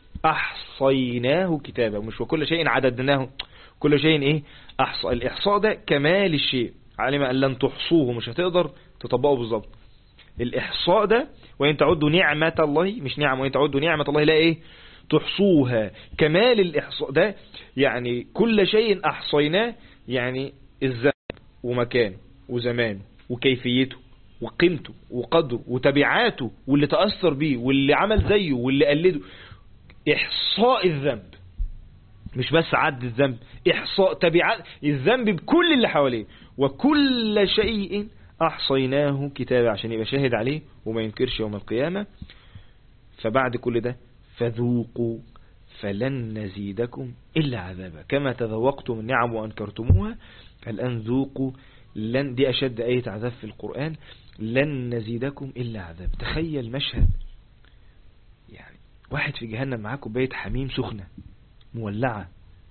احصيناه كتابا، مش وكل شيء عددناه، كل شيء ايه احصى. الاحصاء ده كمال الشيء، علم ان لن تحصوه، مش هتقدر تطبقه بالظبط. الاحصاء ده وان تعدوا نعمة الله، مش نعم، وان تعدوا نعمة الله لا ايه تحصوها. كمال الإحصاء ده يعني كل شيء أحصيناه، يعني الزمن ومكانه وزمانه وكيفيته وقيمته وقدره وتبعاته واللي تأثر بيه واللي عمل زيه واللي قلده. إحصاء الذنب، مش بس عد الذنب، إحصاء تبعات الذنب بكل اللي حواليه. وكل شيء أحصيناه كتابا، عشان يبقى شاهد عليه وما ينكرش يوم القيامة. فبعد كل ده فذوقوا فلن نزيدكم إلا عذابا كما تذوقتم النعم وأنكرتموها الآن ذوقوا. لن، دي أشد آية عذاب في القرآن، لن نزيدكم إلا عذاب. تخيل مشهد، يعني واحد في جهنم معاه كوباية حميم سخنة مولعة،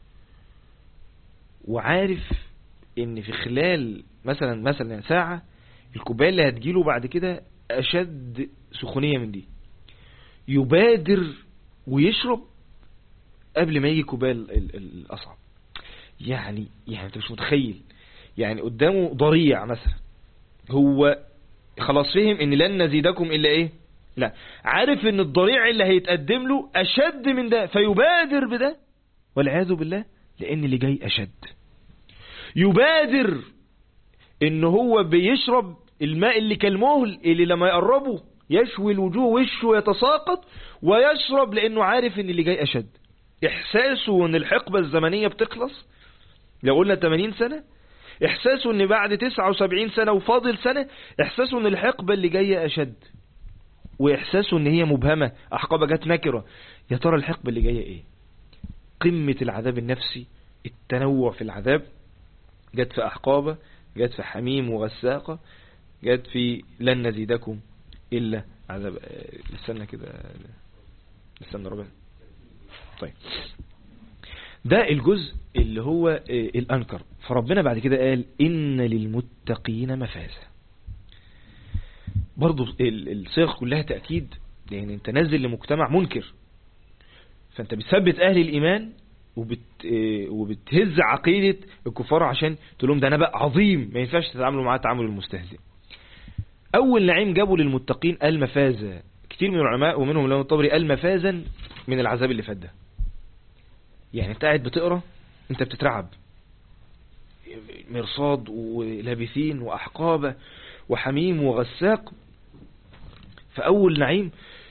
وعارف ان في خلال مثلا ساعة الكوباية اللي هتجيله بعد كده اشد سخونية من دي، يبادر ويشرب قبل ما يجي كوباية الاصعب. يعني انت مش متخيل، يعني قدامه ضريع مثلا، هو خلاص فهم ان لن نزيدكم الا ايه، لا، عارف ان الضريع اللي هيتقدم له اشد من ده، فيبادر بده والعياذ بالله، لان اللي جاي اشد. يبادر ان هو بيشرب الماء اللي كالمهل، اللي لما يقربه يشوي الوجوه وشه يتساقط، ويشرب لانه عارف ان اللي جاي اشد. احساسه ان الحقبة الزمنية بتخلص، لو قلنا 80 سنة، احساسه ان بعد 79 سنة وفاضل سنة، احساسه ان الحقبة اللي جاية اشد، واحساسه ان هي مبهمة، احقابة جت نكرة، يا ترى الحقبة اللي جاية ايه. قمة العذاب النفسي، التنوع في العذاب، جت في أحقابة، جت في حميم وغساقة، جت في لن نزيدكم إلا عذاب. استنى كده، استنى ربنا. طيب ده الجزء اللي هو الأنكر. فربنا بعد كده قال إن للمتقين مفازة. برضو الصيغ كلها تأكيد، يعني انت نازل لمجتمع منكر، فانت بتثبت اهل الايمان وبتهز عقيدة الكفار عشان تقول لهم ده نبأ عظيم ما ينفعش تتعاملوا معاه تعامل المستهزئ. اول نعيم جابوا للمتقين المفازة. كتير من العلماء ومنهم الإمام الطبري قال مفازا من العذاب اللي فات ده. يعني انت قاعد بتقرأ، انت بتترعب، مرصاد ولابثين وأحقابة وحميم وغساق. فأول نعيم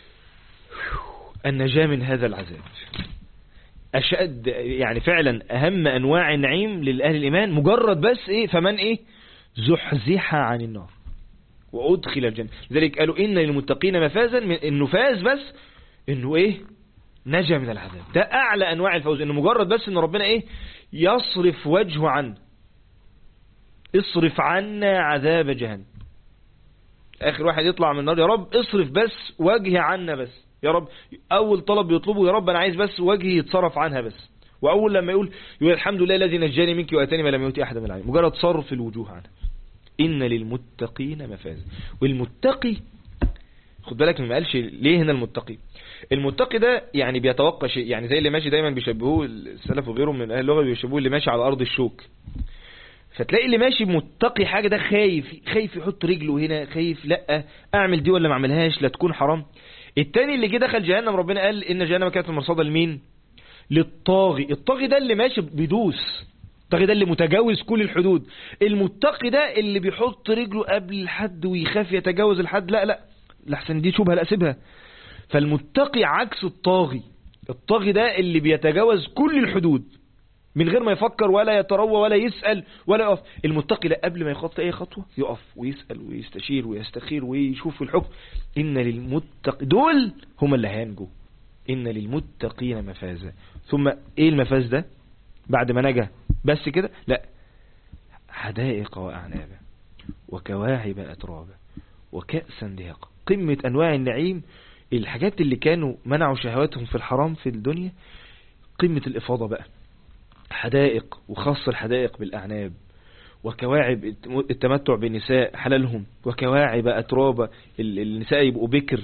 النجاة من هذا العذاب. أشد، يعني فعلا أهم أنواع النعيم للأهل الإيمان مجرد بس إيه، فمن إيه زحزح عن النار وأدخل الجنة. لذلك قالوا إن للمتقين مفازا، من إنه فاز بس إنه إيه نجا من العذاب. ده أعلى أنواع الفوز، إنه مجرد بس إن ربنا إيه يصرف وجهه عنه، اصرف عنا عذاب جهنم. آخر واحد يطلع من النار يا رب اصرف بس وجهي عنا بس يا رب. أول طلب يطلبه يا رب أنا عايز بس وجهي يتصرف عنها بس. وأول لما يقول الحمد لله الذي نجاني منك وأتاني ما لم يؤتي أحد من العالمين، مجرد صرف الوجوه عنها. إن للمتقين مفازا. والمتقي خد بالك ما قالش ليه هنا المتقي. المتقي ده يعني بيتوقع شيء، يعني زي اللي ماشي دايما بيشبهوه السلف وغيرهم من أهل اللغة، بيشبهوه اللي ماشي على أرض الشوك. فتلاقي اللي ماشي متقي حاجة ده خايف يحط رجله هنا، خايف لا أعمل دي ولا ما أعملهاش لا تكون حرام. التاني اللي جه دخل جهنم ربنا قال إن جهنم كانت مرصادا لمين؟ للطاغي. الطاغي ده اللي ماشي بيدوس، الطاغي ده اللي متجاوز كل الحدود. المتقي ده اللي بيحط رجله قبل الحد ويخاف يتجاوز الحد، لا لحسن دي شبهة لا سيبها. فالمتقي عكس الطاغي. الطاغي ده اللي بيتجاوز كل الحدود من غير ما يفكر ولا يتروى ولا يسأل ولا يقف. المتقي لا قبل ما يخطط اي خطوة يقف ويسأل ويستشير ويستخير ويشوف الحكم. إن للمتقي دول هم اللي هينجوا. إن للمتقين مفازا. ثم ايه المفاز ده بعد ما نجا بس كده؟ لا، حدائق وأعنابا وكواعب أترابا وكأسا دهاقا. قمة أنواع النعيم، الحاجات اللي كانوا منعوا شهواتهم في الحرام في الدنيا، قمة الإفاضة بقى. حدائق، وخاصة الحدائق بالأعناب، وكواعب التمتع بالنساء حلالهم، وكواعب أترابا النساء يبقوا بكر،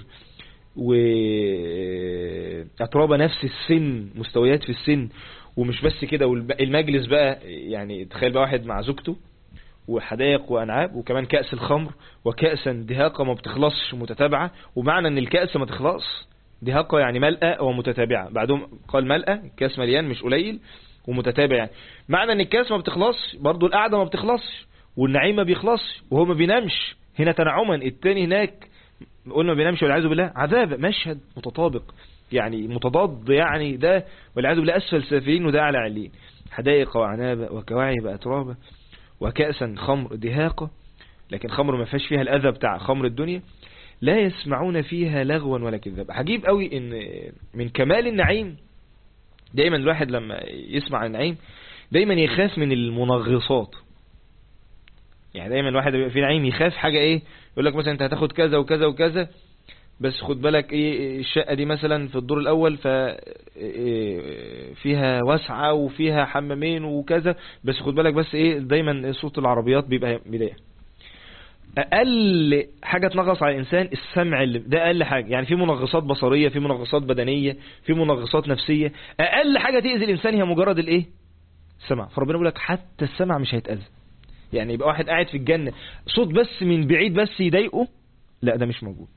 وأترابا نفس السن، مستويات في السن. ومش بس كده، والمجلس بقى يعني تخيل بقى واحد مع زوجته وحدائق وأنعاب، وكمان كأس الخمر وكأسا دهاقة ما بتخلصش متتابعة. ومعنى ان الكأس ما تخلص دهاقة يعني ملأة ومتتابعة، بعدهم قال ملأة كاس مليان مش قليل ومتتابع، يعني معنى ان الكاس ما بتخلصش برضو القعدة ما بتخلصش والنعيم ما بيخلصش وهو ما بينامش هنا تنعما، التاني هناك قلنا ما بينامش والعياذ بالله عذاب، مشهد متطابق يعني متضاد، يعني ده والعياذ بالله أسفل سافلين وده أعلى علين. حدائق وعنابة وكواعب أترابة وكأسا خمر دهاقة، لكن خمر ما فيهاش فيها الأذى بتاع خمر الدنيا، لا يسمعون فيها لغوا ولا كذاب. عجيب قوي ان من كمال النعيم دايما الواحد لما يسمع النعيم دايما يخاف من المنغصات، يعني دايما الواحد بيبقى في نعيم يخاف حاجة ايه، يقول لك مثلا انت هتاخد كذا وكذا وكذا بس خد بالك ايه الشقة دي مثلا في الدور الاول فيها واسعة وفيها حمامين وكذا، بس خد بالك بس ايه دايما صوت العربيات بيبقى بداية. اقل حاجة تنغص على الانسان السمع، اللي ده اقل حاجة، يعني في منغصات بصرية، في منغصات بدنية، في منغصات نفسية، اقل حاجة تأذي الانسان هي مجرد الايه السمع. فربنا بيقول لك حتى السمع مش هيتأذى، يعني يبقى واحد قاعد في الجنة صوت بس من بعيد بس يضايقه، لا ده مش موجود.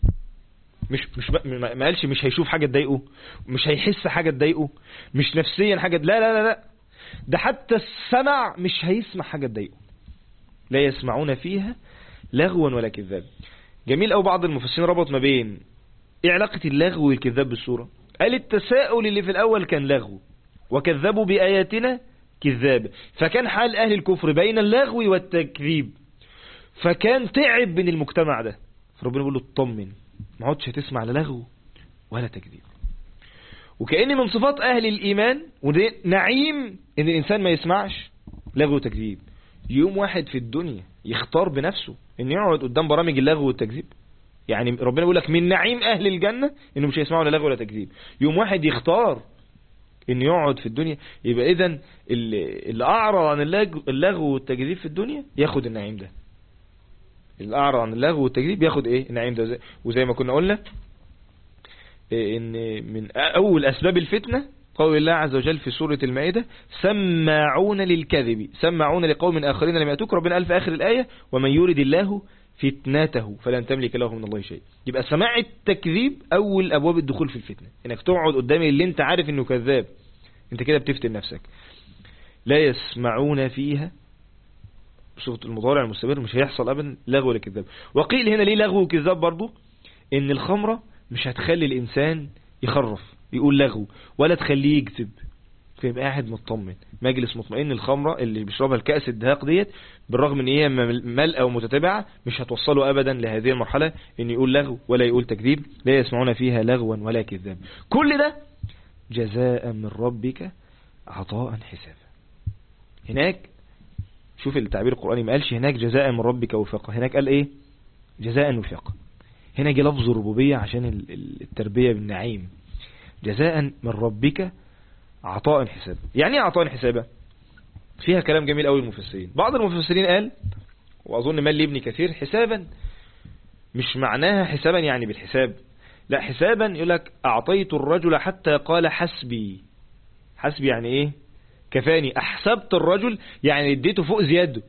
ما قالش مش هيشوف حاجة تضايقه، مش هيحس حاجة تضايقه، مش نفسيا حاجة، لا لا لا لا، ده حتى السمع مش هيسمع حاجة تضايقه. لا يسمعون فيها لغوا ولا كذاب. جميل أو بعض المفسرين ربط ما بين ايه علاقة اللغو والكذاب بالسورة، قال التساؤل اللي في الأول كان لغو وكذبوا بآياتنا كذاب، فكان حال أهل الكفر بين اللغو والتكذيب، فكان تعب من المجتمع ده، فربنا بيقول له اطمن ما عودش هتسمع لا لغو ولا تكذيب. وكأن من صفات أهل الإيمان وده نعيم إن الإنسان ما يسمعش لغو وتكذيب. يوم واحد في الدنيا يختار بنفسه إن يقعد قدام برامج اللغو والتكذيب، يعني ربنا يقول لك من نعيم أهل الجنة إنه مش هيسمعوا لا لغو ولا تكذيب. يوم واحد يختار إن يقعد في الدنيا، يبقى إذن اللي أعرض عن اللغو والتكذيب في الدنيا ياخد النعيم ده. اللي أعرض عن اللغو والتكذيب ياخد إيه النعيم ده. وزي ما كنا قلنا إن من أول أسباب الفتنة قول الله عز وجل في سورة المائدة سماعون للكذب سماعون لقوم آخرين لم يأتوك. ربنا قال في آخر الآية ومن يرد الله فتنته فلن تملك له من الله شيء. يبقى سماع التكذيب أول أبواب الدخول في الفتنة، إنك تقعد قدامي اللي أنت عارف إنه كذاب، أنت كده بتفتن نفسك. لا يسمعون فيها بصيغة المضارع المستمر مش هيحصل أبدا لغو ولا كذاب. وقيل هنا ليه لغو وكذاب برضو، إن الخمرة مش هتخلي الإنسان يخرف يقول لغو ولا تخليه يكذب، فيبقى قاعد مطمن مجلس مطمئن. الخمرة اللي بيشربها الكأس الدهاق ديت بالرغم ان هي ملأة ومتتابعة مش هتوصله ابدا لهذه المرحلة ان يقول لغو ولا يقول تكذيب. لا يسمعون فيها لغوا ولا كذاب. كل ده جزاء من ربك عطاء حسابا. هناك شوف التعبير القرآني ما قالش هناك جزاء من ربك وفاقة، هناك قال ايه جزاء وفاقة. هنا جه لفظ الربوبية عشان التربية بالنعيم. جزاء من ربك عطاء حسابا. يعني ايه عطاء حسابا؟ فيها كلام جميل قوي المفسرين. بعض المفسرين قال واظن مال لابن كثير حسابا مش معناها حسابا يعني بالحساب، لا حسابا يقول لك اعطيت الرجل حتى قال حسبي. حسبي يعني ايه كفاني، احسبت الرجل يعني اديته فوق زياده.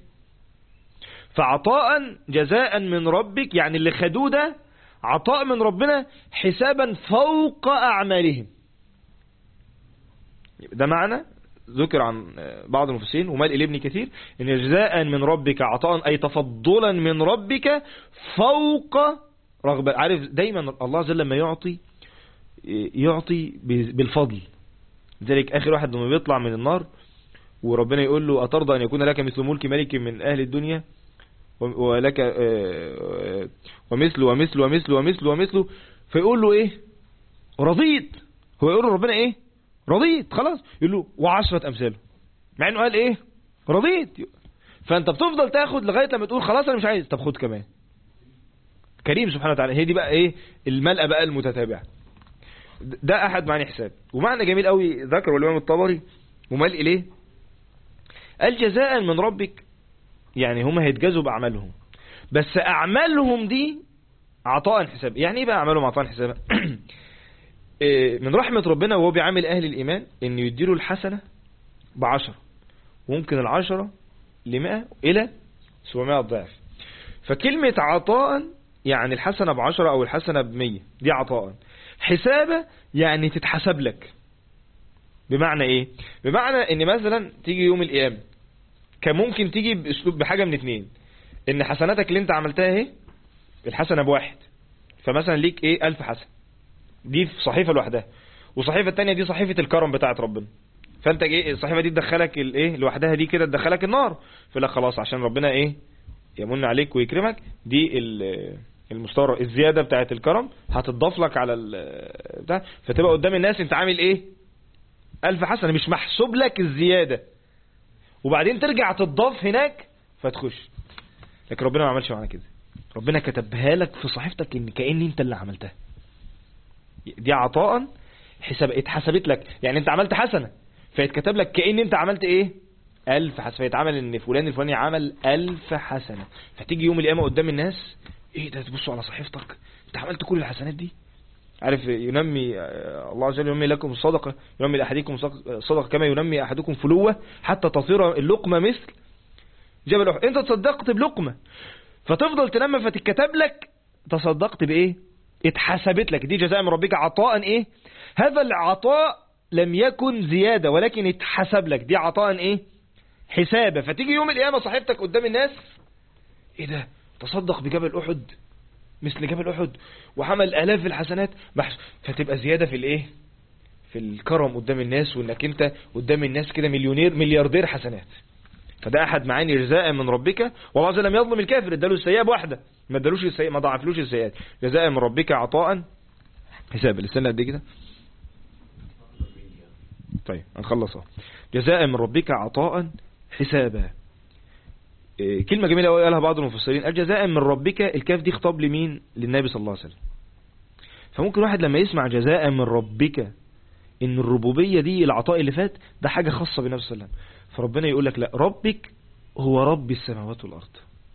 فعطاء جزاء من ربك يعني اللي خدوه ده عطاء من ربنا حسابا فوق اعمالهم. ده معنى ذكر عن بعض المفسرين ومال ابن كثير ان جزاء من ربك عطاء اي تفضلا من ربك فوق رغبة. عارف دايما الله عز وجل لما يعطي بالفضل. ذلك اخر واحد لما بيطلع من النار وربنا يقول له اترضى ان يكون لك مثل ملك ملك من اهل الدنيا ولك ومثل ومثل ومثل ومثل ومثله، فيقول له ايه رضيت. هو يقول له ربنا ايه رضيت خلاص، يقول له وعشرة امثاله، مع انه قال ايه رضيت. فانت بتفضل تاخد لغاية لما تقول خلاص انا مش عايز، طب خد كمان. كريم سبحانه وتعالى. هي دي بقى ايه الملأ بقى المتتابع. ده احد معنى حساب. ومعنى جميل قوي ذكره الامام الطبري ومال اليه قال جزاء من ربك يعني هم هيتجازوا باعمالهم، بس اعمالهم دي عطاء حساب. يعني ايه بقى اعمالهم عطاء حساب؟ من رحمة ربنا وهو بيعامل اهل الايمان ان يديله الحسنة ب10 وممكن 10 ل100 الى 700 ضعف. فكلمة عطاء يعني الحسنة ب10 او الحسنة ب100 دي عطاء. حسابة يعني تتحسب لك. بمعنى ايه؟ بمعنى ان مثلا تيجي يوم القيامة كان ممكن تيجي باسلوب بحاجة من اتنين، ان حسناتك اللي انت عملتها اهي الحسنة ب1، فمثلا ليك ايه 1000 حسنة، دي في صحيفة لوحدها، وصحيفة التانية دي صحيفة الكرم بتاعت ربنا، فانت ايه الصحيفة دي تدخلك الايه لوحدها دي كده تدخلك النار، فلا خلاص عشان ربنا ايه يمن عليك ويكرمك، دي المستوى الزيادة بتاعت الكرم هتضاف لك على بتاع، فتبقى قدام الناس انت عامل ايه 1000 حسنة، مش محسوب لك الزيادة، وبعدين ترجع تضاف هناك فتخش. لكن ربنا ما عملش معنا كده، ربنا كتبها لك في صحيفتك ان كأن انت اللي عملتها. دي عطاء اتحسبت لك، يعني انت عملت حسنة فيتكتب لك كأن انت عملت ايه 1000 حسنة، فيتعمل ان فلان الفلاني عمل 1000 حسنة، فتيجي يوم القيامة قدام الناس ايه ده، تبصوا على صحيفتك انت عملت كل الحسنات دي. عارف ينمي الله عز وجل ينمي لكم الصدقة، ينمي لأحدكم صدقة كما ينمي أحدكم فلوة حتى تصير اللقمة مثل جبل أحد. انت تصدقت بلقمة فتفضل تنمى فتتكتب لك تصدقت بايه، اتحسبت لك. دي جزاء من ربك عطاء ايه، هذا العطاء لم يكن زيادة ولكن اتحسب لك، دي عطاء ايه حسابة. فتيجي يوم القيامة صاحبتك قدام الناس ايه ده تصدق بجبل أحد مثل جبل أحد وعمل آلاف الحسنات، فتبقى زيادة في الايه في الكرم قدام الناس، وانك انت قدام الناس كده ملياردير حسنات. فده احد معاني جزاء من ربك، والله عز وجل لم يظلم الكافر، اداله السيئة بواحدة، ما ادالوش السيئة، ما ضاعفلوش السيئات. جزاء من ربك عطاء حساب. الاستنى قد ايه كده؟ طيب هنخلصها. جزاء من ربك عطاء حسابا. كلمة جميلة قوي قالها بعض المفسرين، قال جزاء من ربك، الكاف دي خطاب لمين؟ للنبي صلى الله عليه وسلم. فممكن واحد لما يسمع جزاء من ربك ان الربوبية دي العطاء اللي فات ده حاجة خاصة بالنبي صلى الله عليه وسلم، فربنا يقول لك لا، ربك هو رب السماوات والأرض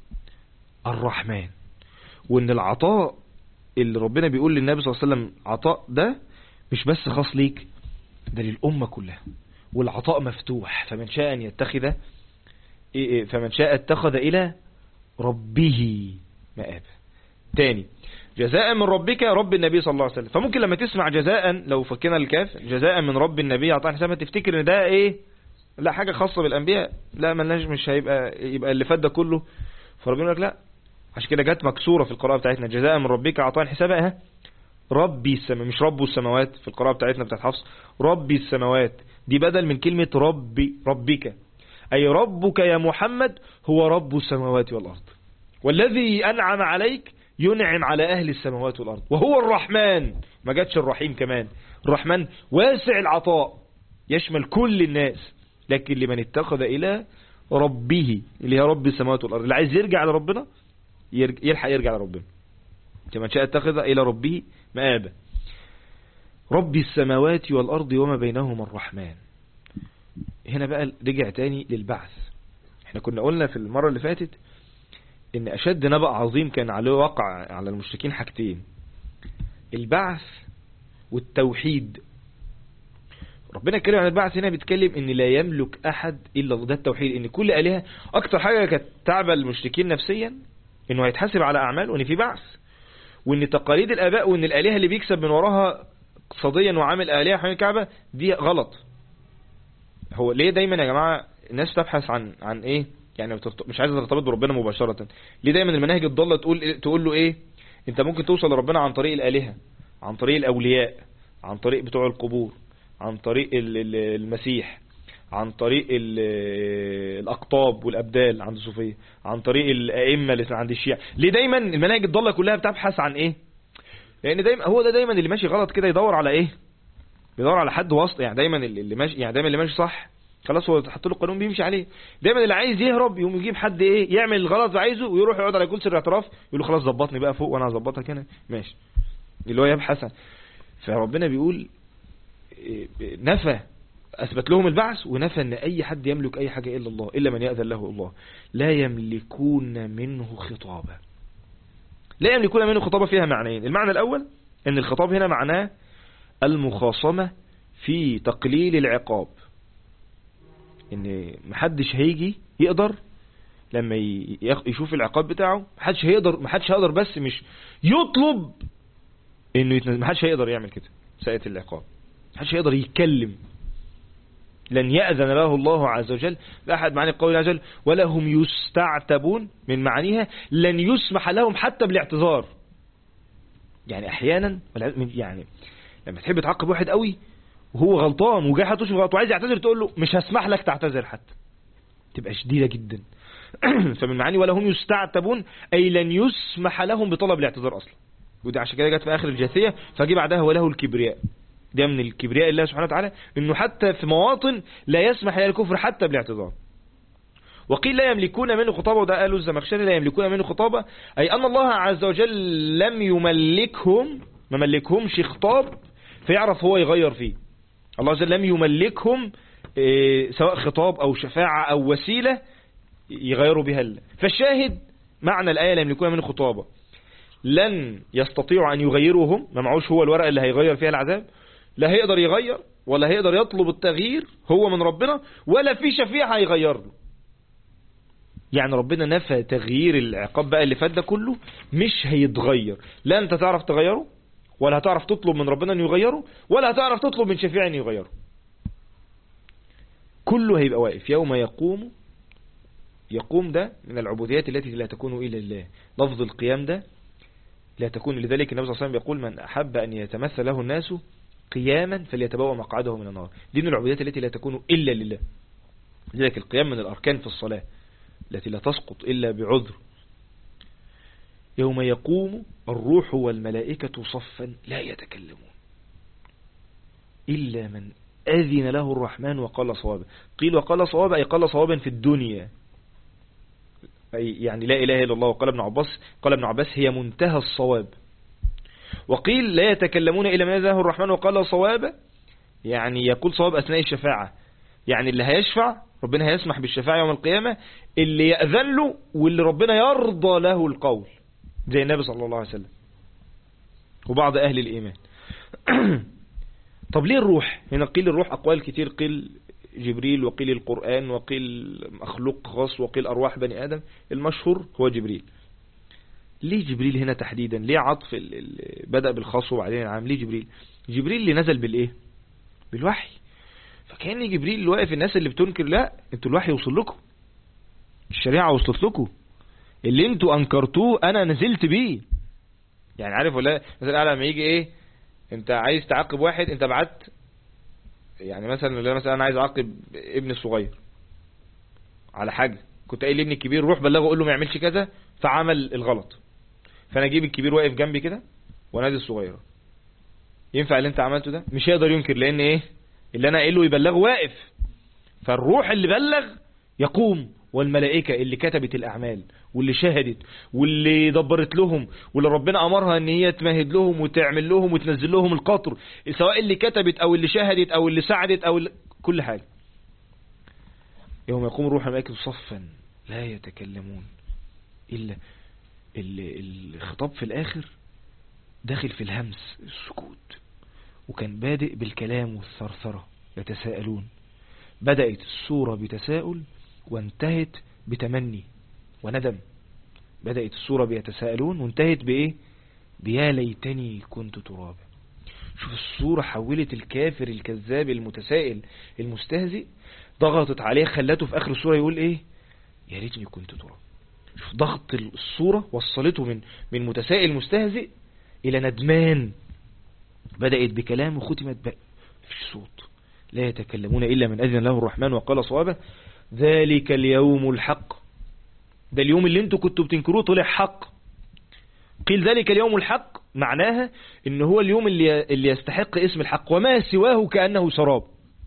الرحمن، وان العطاء اللي ربنا بيقول للنبي صلى الله عليه وسلم عطاء ده مش بس خاص ليك، ده للأمة كلها، والعطاء مفتوح، فمن شاء أن يتخذ فمن شاء اتخذ إلى ربه مآب. تاني جزاء من ربك رب النبي صلى الله عليه وسلم. فممكن لما تسمع جزاء، لو فكنا الكاف جزاء من رب النبي عطاء حسابا، تفتكر ان ده ايه لا حاجة خاصة بالأنبياء، لا ملناش، مش يبقى اللي فات ده كله. فربنا يقول لك لا، عشان كده جت مكسورة في القراءة بتاعتنا جزاء من ربك عطاء حسابا ربي السماء، مش رب السماوات في القراءة بتاعتنا بتاعت حفص، ربي السماوات دي بدل من كلمة ربك، أي ربك يا محمد هو رب السماوات والأرض، والذي أنعم عليك ينعم على أهل السماوات والأرض، وهو الرحمن، ما جاتش الرحيم كمان، الرحمن واسع العطاء يشمل كل الناس، لكن لمن اتخذ إلى ربه اللي هي رب السماوات والأرض، اللي عايز يرجع لربنا يلحق يرجع لربنا، كما شاء اتخذ إلى ربه مآبا. رب السماوات والأرض وما بينهما الرحمن. هنا بقى رجع تاني للبعث. احنا كنا قلنا في المرة اللي فاتت ان اشد نبأ عظيم كان عليه وقع على المشركين حاجتين، البعث والتوحيد. ربنا اتكلم عن البعث هنا، بيتكلم ان لا يملك احد الا الله، ده التوحيد، ان كل آلهة اكتر حاجة كانت تعب المشركين نفسيا انه هيتحاسب على اعمال، وان في بعث، وان تقاليد الاباء، وان الآلهة اللي بيكسب من وراها اقتصاديا وعامل آلهة حوالين الكعبة دي غلط. هو ليه دايما يا جماعة الناس تبحث عن ايه يعني مش عايزة ترتبط بربنا مباشرة؟ ليه دايما المناهج الضالة تقول له ايه انت ممكن توصل لربنا عن طريق الآلهة، عن طريق الأولياء، عن طريق بتوع القبور، عن طريق المسيح، عن طريق الأقطاب والأبدال عند الصوفية، عن طريق الأئمة اللي عند الشيعة. ليه دايما المناهج الضالة كلها بتبحث عن ايه؟ لان دايما هو ده دايما اللي ماشي غلط كده يدور على ايه، بيدور على حد وسط. يعني دايما اللي ماشي، يعني دايما اللي ماشي صح خلاص هو حط له القانون بيمشي عليه. دايما اللي عايز يهرب يقوم يجيب حد ايه يعمل الغلط وعايزه ويروح يقعد على كرسي الاعتراف يقول له خلاص ظبطني بقى فوق وانا هظبطك هنا ماشي، اللي هو يبحث. فربنا بيقول نفى، اثبت لهم البعث ونفى ان اي حد يملك اي حاجة الا الله، الا من يأذن له الله. لا يملكون منه خطابا. لا يملكون منه خطابا فيها معنيين. المعنى الاول ان الخطاب هنا معناه المخاصمة في تقليل العقاب، ان محدش هيجي يقدر لما يشوف العقاب بتاعه محدش هيقدر بس مش يطلب انه يتنزل، محدش هيقدر يعمل كده ساعة العقاب، محدش هيقدر يتكلم. لن يأذن له الله عز وجل بأحد معاني القول عز وجل ولا هم يستعتبون، من معانيها لن يسمح لهم حتى بالاعتذار. يعني احيانا يعني لما تحب تعاقب واحد قوي وهو غلطان وجاي حاطط في غلط وعايز يعتذر، تقول له مش هسمح لك تعتذر حتى، تبقى شديدة جدا. فمن معاني ولا هم يستعتبون أي لن يسمح لهم بطلب الاعتذار أصلا. ودي عشان كده جت في آخر الجاثية فجي بعدها وله الكبرياء. ده من الكبرياء الله سبحانه وتعالى انه حتى في مواطن لا يسمح للكفر حتى بالاعتذار. وقيل لا يملكون منه خطابة، وده قالوا الزمخشري لا يملكون منه خطابة أي أن الله عز وجل لم يملكهم، ما ملكهمش خطاب فيعرف هو يغير فيه. الله عز وجل لم يملكهم سواء خطاب أو شفاعة أو وسيلة يغيروا بها الله. فالشاهد معنى الآية لا يملكون منه خطابة، لن يستطيعوا أن يغيروهم، ما معوش هو الورقة اللي هيغير فيها العذاب، لا هيقدر يغير ولا هيقدر يطلب التغيير هو من ربنا، ولا في شفيع هيغير له. يعني ربنا نفى تغيير العقاب بقى اللي فات ده كله، مش هيتغير، لا انت تعرف تغيره ولا هتعرف تطلب من ربنا ان يغيره ولا هتعرف تطلب من شفيع ان يغيره. كله هيبقى واقف يوم يقوم ده من العبوديات التي لا تكون إلا لله. لفظ القيام ده لا تكون، لذلك النبي صلى الله عليه وسلم يقول من أحب أن يتمثل له الناس قياما فليتبوأ مقعده من النار. دي من العبوديات التي لا تكون إلا لله. لذلك القيام من الأركان في الصلاة التي لا تسقط إلا بعذر. يوم يقوم الروح والملائكة صفا لا يتكلمون إلا من أذن له الرحمن وقال صوابا. قيل وقال صوابا أي قال صوابا في الدنيا، أي يعني لا إله إلا الله. وقال ابن عباس هي منتهى الصواب. وقيل لا يتكلمون إلا من أذن له الرحمن وقال صوابا، يعني يقول صواب أثناء الشفاعة، يعني اللي هيشفع ربنا هيسمح بالشفاعة يوم القيامة، اللي يأذن له واللي ربنا يرضى له القول زي النبي صلى الله عليه وسلم وبعض أهل الإيمان. طب ليه الروح هنا؟ قيل الروح أقوال كتير، قيل جبريل وقيل القرآن وقيل مخلوق خاص وقيل أرواح بني آدم. المشهور هو جبريل. ليه جبريل هنا تحديدا؟ ليه عطف بدأ بالخاص وبعدين العام؟ ليه جبريل؟ جبريل اللي نزل بالإيه؟ بالوحي. فكان جبريل اللي واقف الناس اللي بتنكر، لا انتوا الوحي وصل لكم، الشريعة وصلت لكم، اللي انتوا انكرتوه انا نزلت بيه. يعني عارف ولا مثلا لما يجي ايه، انت عايز تعاقب واحد، انت بعت يعني مثلا انا عايز اعاقب ابني الصغير على حاجة، كنت قايل لابني الكبير روح بلغه قول له ما يعملش كذا فعمل الغلط، فانا اجيب الكبير واقف جنبي كده ونادي الصغيره، ينفع اللي انت عملته ده؟ مش هيقدر ينكر، لان ايه اللي انا قايله يبلغه واقف. فالروح اللي بلغ يقوم، والملائكة اللي كتبت الأعمال واللي شهدت واللي دبرت لهم واللي ربنا أمرها ان هي تمهد لهم وتعمل لهم وتنزل لهم القطر، سواء اللي كتبت أو اللي شهدت أو اللي ساعدت أو كل حاجة. يوم يقوم الروح والملائكة صفا لا يتكلمون إلا الخطاب في الآخر داخل في الهمس السكوت، وكان بادئ بالكلام والثرثرة يتساءلون. بدأت السورة بتساؤل وانتهت بتمني وندم. بدأت السورة بيتساءلون وانتهت بإيه؟ بيا ليتني كنت ترابا. شوف السورة حولت الكافر الكذاب المتسائل المستهزئ، ضغطت عليه خلته في آخر السورة يقول إيه؟ يا ريتني كنت ترابا. شوف ضغط السورة وصلته من متسائل مستهزئ إلى ندمان. بدأت بكلام وختمت في صوت لا يتكلمون إلا من أذن له الرحمن وقال صوابا. ذلك اليوم الحق، ده اليوم اللي انتوا كنتوا بتنكروه طلع حق. قيل ذلك اليوم الحق معناها ان هو اليوم اللي يستحق اسم الحق، وما سواه كأنه سراب.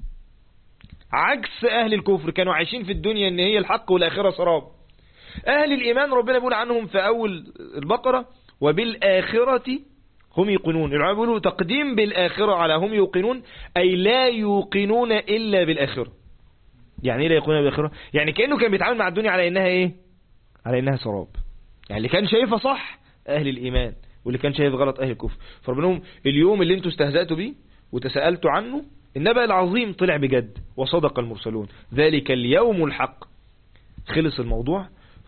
عكس اهل الكفر كانوا عايشين في الدنيا ان هي الحق والاخرة سراب. اهل الايمان ربنا بيقول عنهم في اول البقرة وبالآخرة هم يوقنون. العلماء بيقولوا تقديم بالآخرة على هم يوقنون أي لا يوقنون إلا بالآخرة. يعني ايه لا يوقنون بالآخرة؟ يعني كأنه كان بيتعامل مع الدنيا على إنها إيه؟ على إنها سراب. يعني اللي كان شايفها صح أهل الإيمان، واللي كان شايف غلط أهل الكفر. فربنا اليوم اللي انتوا استهزأتوا بيه وتسألتوا عنه النبأ العظيم طلع بجد وصدق المرسلون. ذلك اليوم الحق. خلص الموضوع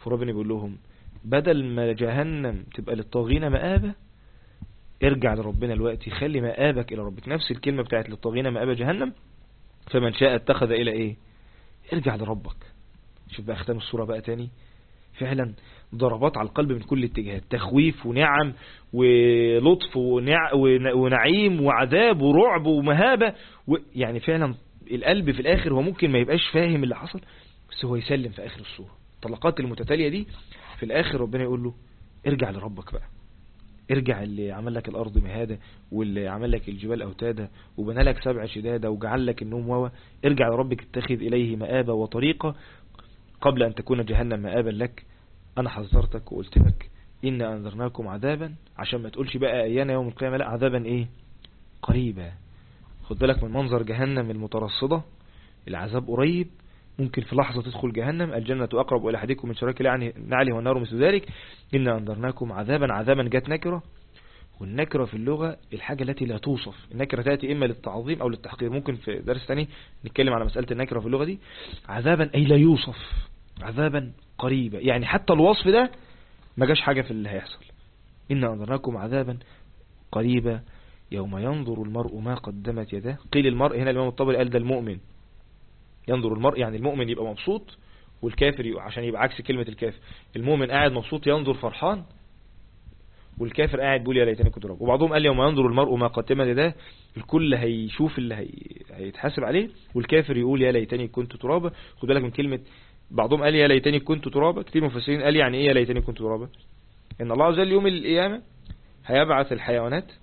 فربنا بيقول لهم بدل ما جهنم تبقى للطاغين مآبة، ارجع لربنا الوقت، خلي مآبك إلى ربك. نفس الكلمة بتاعت للطاغين مآبة جهنم، فمن شاء اتخذ إلى إيه؟ ارجع لربك. شوف بقى ختام السورة بقى تاني، فعلا ضربات على القلب من كل الاتجاهات، تخويف ونعم ولطف ونعيم وعذاب ورعب ومهابة يعني فعلا القلب في الآخر هو ممكن ما يبقاش فاهم اللي حصل، بس هو يسلم في آخر السورة. الطلقات المتتالية دي في الآخر ربنا يقول له ارجع لربك بقى، ارجع اللي عمل لك الأرض مهادة، واللي عمل لك الجبال أوتادا، وبنى لك 7 شدادة، وجعل لك النوم واوا. ارجع لربك اتخذ إليه مآبة وطريقة قبل أن تكون جهنم مآبا لك. أنا حذرتك وقلت لك إن أنذرناكم عذابا، عشان ما تقولش بقى أيانا يوم القيامة، لا، عذابا إيه؟ قريبا. خد بالك من منظر جهنم المترصدة، العذاب قريب، ممكن في لحظة تدخل جهنم. الجنة أقرب إلى أحدكم من شراك نعله والنار مثل ذلك. إن أنذرناكم عذابا، عذابا جت نكرة، والنكرة في اللغة الحاجة التي لا توصف. النكرة تأتي إما للتعظيم أو للتحقير. ممكن في درس تاني نتكلم على مسألة النكرة في اللغة دي. عذابا أي لا يوصف، عذابا قريبا، يعني حتى الوصف ده ما جاش حاجة في اللي هيحصل. إن أنذرناكم عذابا قريبا يوم ينظر المرء ما قدمت يداه. قيل المرء هنا الإمام الطبري قال ده المؤمن. ينظر المرء يعني المؤمن يبقى مبسوط، والكافر عشان يبقى عكس كلمة الكافر. المؤمن قاعد مبسوط ينظر فرحان، والكافر قاعد بيقول يا ليتني كنت تراب. وبعضهم قال يوم ينظر المرء ما قدمت يداه، الكل هيشوف اللي هيتحاسب عليه، والكافر يقول يا ليتني كنت ترابا. خد بالك من كلمة، بعضهم قال يا ليتني كنت ترابا، كتير مفسرين قال يعني ايه يا ليتني كنت ترابا؟ ان الله عز وجل يوم القيامة هيبعث الحيوانات،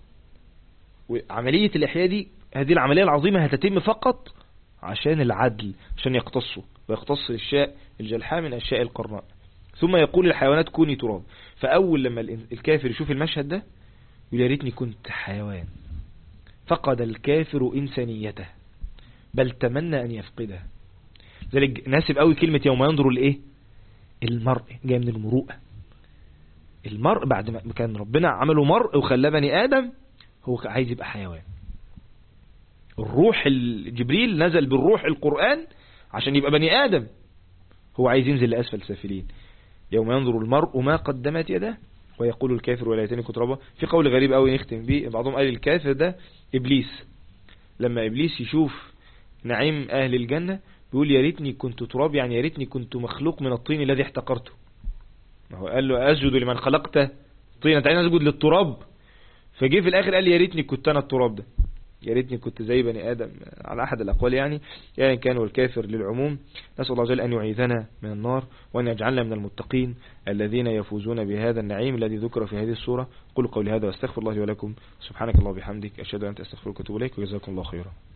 وعملية الإحياء دي، هذه العملية العظيمة هتتم فقط عشان العدل، عشان يقتصوا ويقتص الشاء الجلحاء من الشاء القرناء. ثم يقول الحيوانات كوني تراب. فأول لما الكافر يشوف المشهد ده يقول يا ريتني كنت حيوان. فقد الكافر إنسانيته بل تمنى أن يفقدها. ذلك ناسب قوي كلمة يوم ينظر لإيه؟ المرء جاي من المروءة. المرء بعد ما كان ربنا عمله مرء وخلاه بني آدم، هو عايز يبقى حيوان. الروح جبريل نزل بالروح القرآن عشان يبقى بني آدم، هو عايز ينزل لأسفل سافلين. يوم ينظر المرء ما قدمت يده ويقول الكافر ولا ليتني كنت ترابا. في قول غريب قوي نختم بيه، بعضهم قال الكافر ده إبليس. لما إبليس يشوف نعيم أهل الجنة بيقول يا ريتني كنت تراب، يعني يا ريتني كنت مخلوق من الطين الذي احتقرته. ما هو قال له أسجد لمن خلقت طينا، تعالى نسجد للتراب. فجي في الآخر قال يا ريتني كنت أنا التراب ده، يا ريتني كنت زي بني آدم، على أحد الأقوال يعني كان والكافر للعموم. نسأل الله جل أن يعيذنا من النار، وأن يجعلنا من المتقين الذين يفوزون بهذا النعيم الذي ذكر في هذه السورة. قولوا قولي هذا واستغفر الله لي ولكم. سبحانك الله وبحمدك، أشهد أن لا إله إلا أنت، أستغفرك وأتوب إليك، وجزاكم الله خيرا.